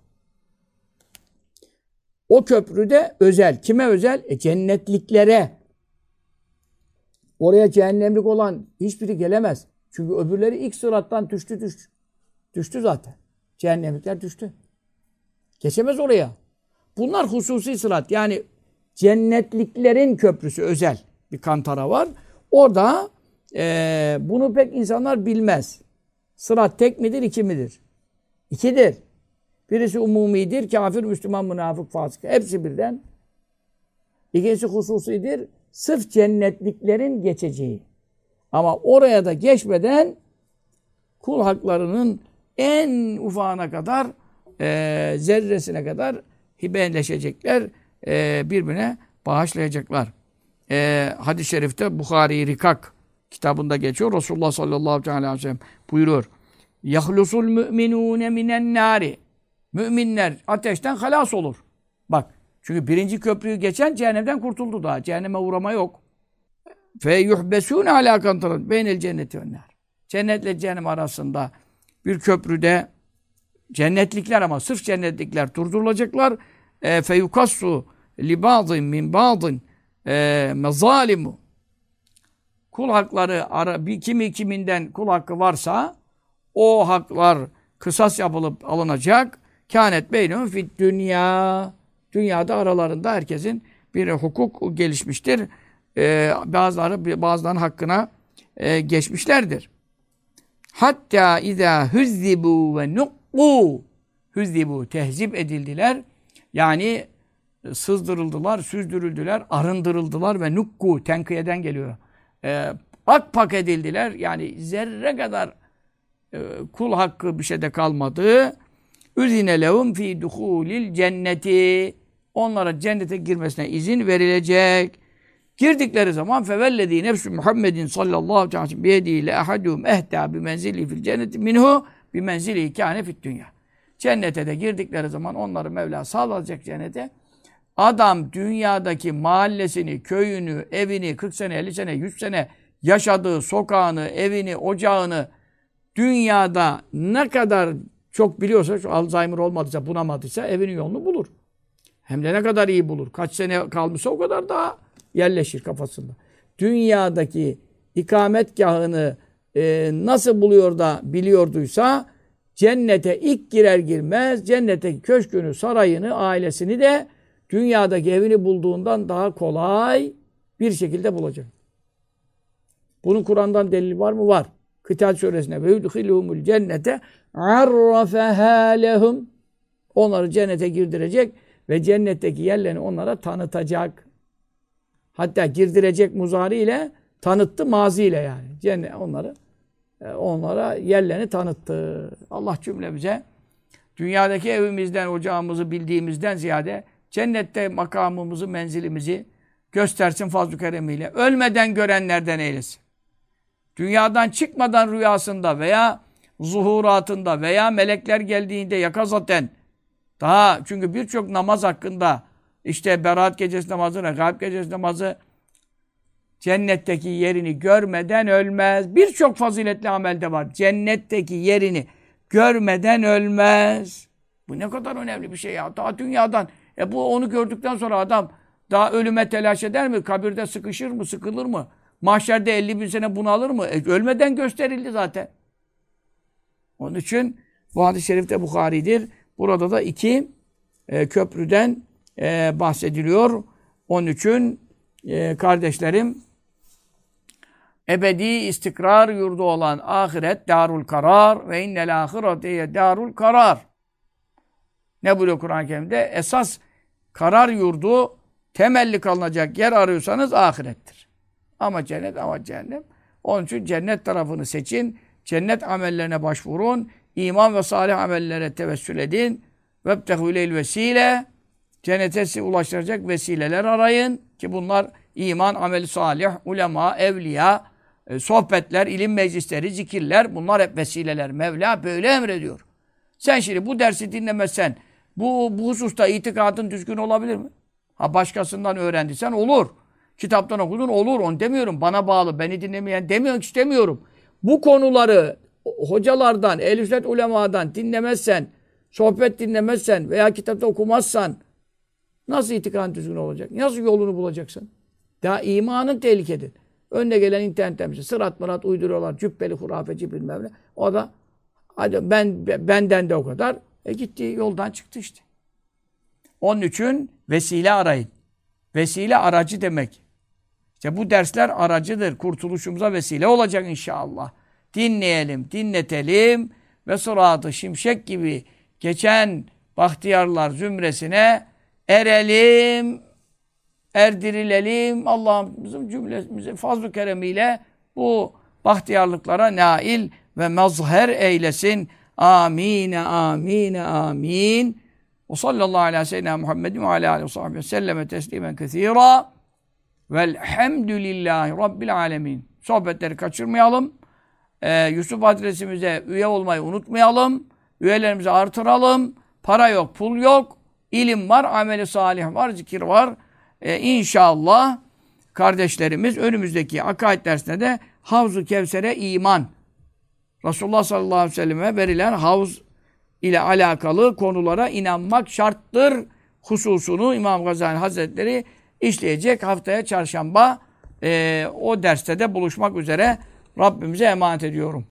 O köprü de özel. Kime özel? Cennetliklere. Oraya cehennemlik olan hiçbiri gelemez. Çünkü öbürleri ilk sırattan düştü. Düştü zaten. Cehennemlikler düştü. Geçemez oraya. Bunlar hususi sırat. Yani cennetliklerin köprüsü özel bir kantara var. Orada bunu pek insanlar bilmez. Sırat tek midir, iki midir? İkidir. Birisi umumidir, kafir, Müslüman, münafık, fasık. Hepsi birden. İkincisi hususidir. Sırf cennetliklerin geçeceği. Ama oraya da geçmeden kul haklarının en ufağına kadar, zerresine kadar hibeleşecekler, birbirine bağışlayacaklar. Hadis-i şerifte Bukhari Rikak kitabında geçiyor. Resulullah sallallahu aleyhi ve sellem buyuruyor. Yahlusul müminûne minen nâri. Müminler ateşten halas olur. Bak, çünkü birinci köprüyü geçen cehennemden kurtuldu daha. Cehenneme uğrama yok. Fe yuhbesûne alâ kantarat beynel cenneti ve nâr. Cennetle cehennem arasında bir köprüde cennetlikler ama sırf cennetlikler durdurulacaklar. Fe yukassu li ba'din min ba'din mezalimu. Kul hakları kiminden kul hakkı varsa o haklar kısas yapılıp alınacak. Kânet beynehum fid dünya. Dünyada aralarında herkesin bir hukuk gelişmiştir. Bazılarının hakkına geçmişlerdir. Hatta izâ hüzzibu ve nuqqû. Hüzzibu, tehzip edildiler. Yani sızdırıldılar, süzdürüldüler, arındırıldılar ve nukku, tenkiyeden geliyor. Akpak edildiler. Yani zerre kadar kul hakkı bir şeyde kalmadı. Üzine lehum fi duhulil cenneti. Onlara cennete girmesine izin verilecek. Girdikleri zaman fevellezî nefsü Muhammedin sallallahu aleyhi ve sellem biyediyle ahadûm ehdâ bimenzili fil cenneti minhu bimenzili kâne fit dünya. Cennete de girdikleri zaman onları Mevla sağlayacak cennete. Adam dünyadaki mahallesini, köyünü, evini 40 sene, 50 sene, 100 sene yaşadığı sokağını, evini, ocağını dünyada ne kadar çok biliyorsa, şu Alzheimer olmadıysa, bunamadıysa evinin yolunu bulur. Hem de ne kadar iyi bulur. Kaç sene kalmışsa o kadar daha yerleşir kafasında. Dünyadaki ikametgahını nasıl buluyor da biliyorduysa cennete ilk girer girmez cennetteki köşkünü, sarayını, ailesini de dünyadaki evini bulduğundan daha kolay bir şekilde bulacak. Bunun Kur'an'dan delil var mı? Var. Kıtal suresine ve yudhilhumul cennete arrafeha lehum. Onları cennete girdirecek ve cennetteki yerlerini onlara tanıtacak. Hatta girdirecek muzari ile tanıttı mazi ile yani. Cennet onlara yerlerini tanıttı. Allah cümlemize dünyadaki evimizden, ocağımızı bildiğimizden ziyade cennette makamımızı, menzilimizi göstersin fazl-ı keremiyle. Ölmeden görenlerden eylesin. Dünyadan çıkmadan rüyasında veya zuhuratında veya melekler geldiğinde yakazaten daha çünkü birçok namaz hakkında işte Berat gecesi namazı, Regaib gecesi namazı cennetteki yerini görmeden ölmez. Birçok faziletli amelde var. Cennetteki yerini görmeden ölmez. Bu ne kadar önemli bir şey ya. Daha dünyadan. Bu onu gördükten sonra adam daha ölüme telaş eder mi? Kabirde sıkışır mı? Sıkılır mı? Mahşerde 50 bin sene bunalır mı? Ölmeden gösterildi zaten. Onun için bu hadis-i şerifte Bukhari'dir. Burada da iki köprüden bahsediliyor. Onun için kardeşlerim ebedi istikrar yurdu olan ahiret darul karar ve innel ahirete darul karar. Ne buyuruyor Kur'an-ı Kerim'de? Esas karar yurdu, temelli kalınacak yer arıyorsanız ahirettir. Ama cennet ama cehennem. Onun için cennet tarafını seçin. Cennet amellerine başvurun. İman ve salih amellere tevessül edin. Vebtehu ileyl vesile. Cennete ulaştıracak vesileler arayın. Ki bunlar iman, ameli salih, ulema, evliya, sohbetler, ilim meclisleri, zikirler. Bunlar hep vesileler. Mevla böyle emrediyor. Sen şimdi bu dersi dinlemezsen bu hususta itikadın düzgün olabilir mi? Ha başkasından öğrendiysen olur. Kitaptan okudun olur. Onu demiyorum. Bana bağlı. Beni dinlemeyen demiyorum ki istemiyorum. Bu konuları hocalardan, ehl-i sünnet ulemadan dinlemezsen, sohbet dinlemezsen veya kitapta okumazsan nasıl itikadın düzgün olacak? Nasıl yolunu bulacaksın? Daha imanın tehlikede. Önüne gelen internetten bir şey. Sırat mırat uyduruyorlar. Cübbeli, hurafeci bilmem ne. O da hadi benden de o kadar. Gitti yoldan çıktı işte. Onun için vesile arayın. Vesile aracı demek. İşte bu dersler aracıdır. Kurtuluşumuza vesile olacak inşallah. Dinleyelim, dinletelim ve sırat-ı şimşek gibi geçen bahtiyarlar zümresine erelim, erdirilelim. Allah'ımızın cümlemizi fazl-ı keremiyle bu bahtiyarlıklara nail ve mazher eylesin. Amine, amine, amin. Ve sallallahu aleyhi ve sellem Muhammedin ve aleyhi ve sahbihi selleme teslimen kethira. Velhamdülillahi Rabbil alemin. Sohbetleri kaçırmayalım. Yusuf adresimize üye olmayı unutmayalım. Üyelerimizi artıralım. Para yok, pul yok. İlim var, ameli salih var, zikir var. İnşallah kardeşlerimiz önümüzdeki akaid dersinde de Havz-ı Kevser'e iman. Resulullah sallallahu aleyhi ve selleme verilen havz ile alakalı konulara inanmak şarttır hususunu İmam Gazali Hazretleri işleyecek. Haftaya çarşamba o derste de buluşmak üzere Rabbimize emanet ediyorum.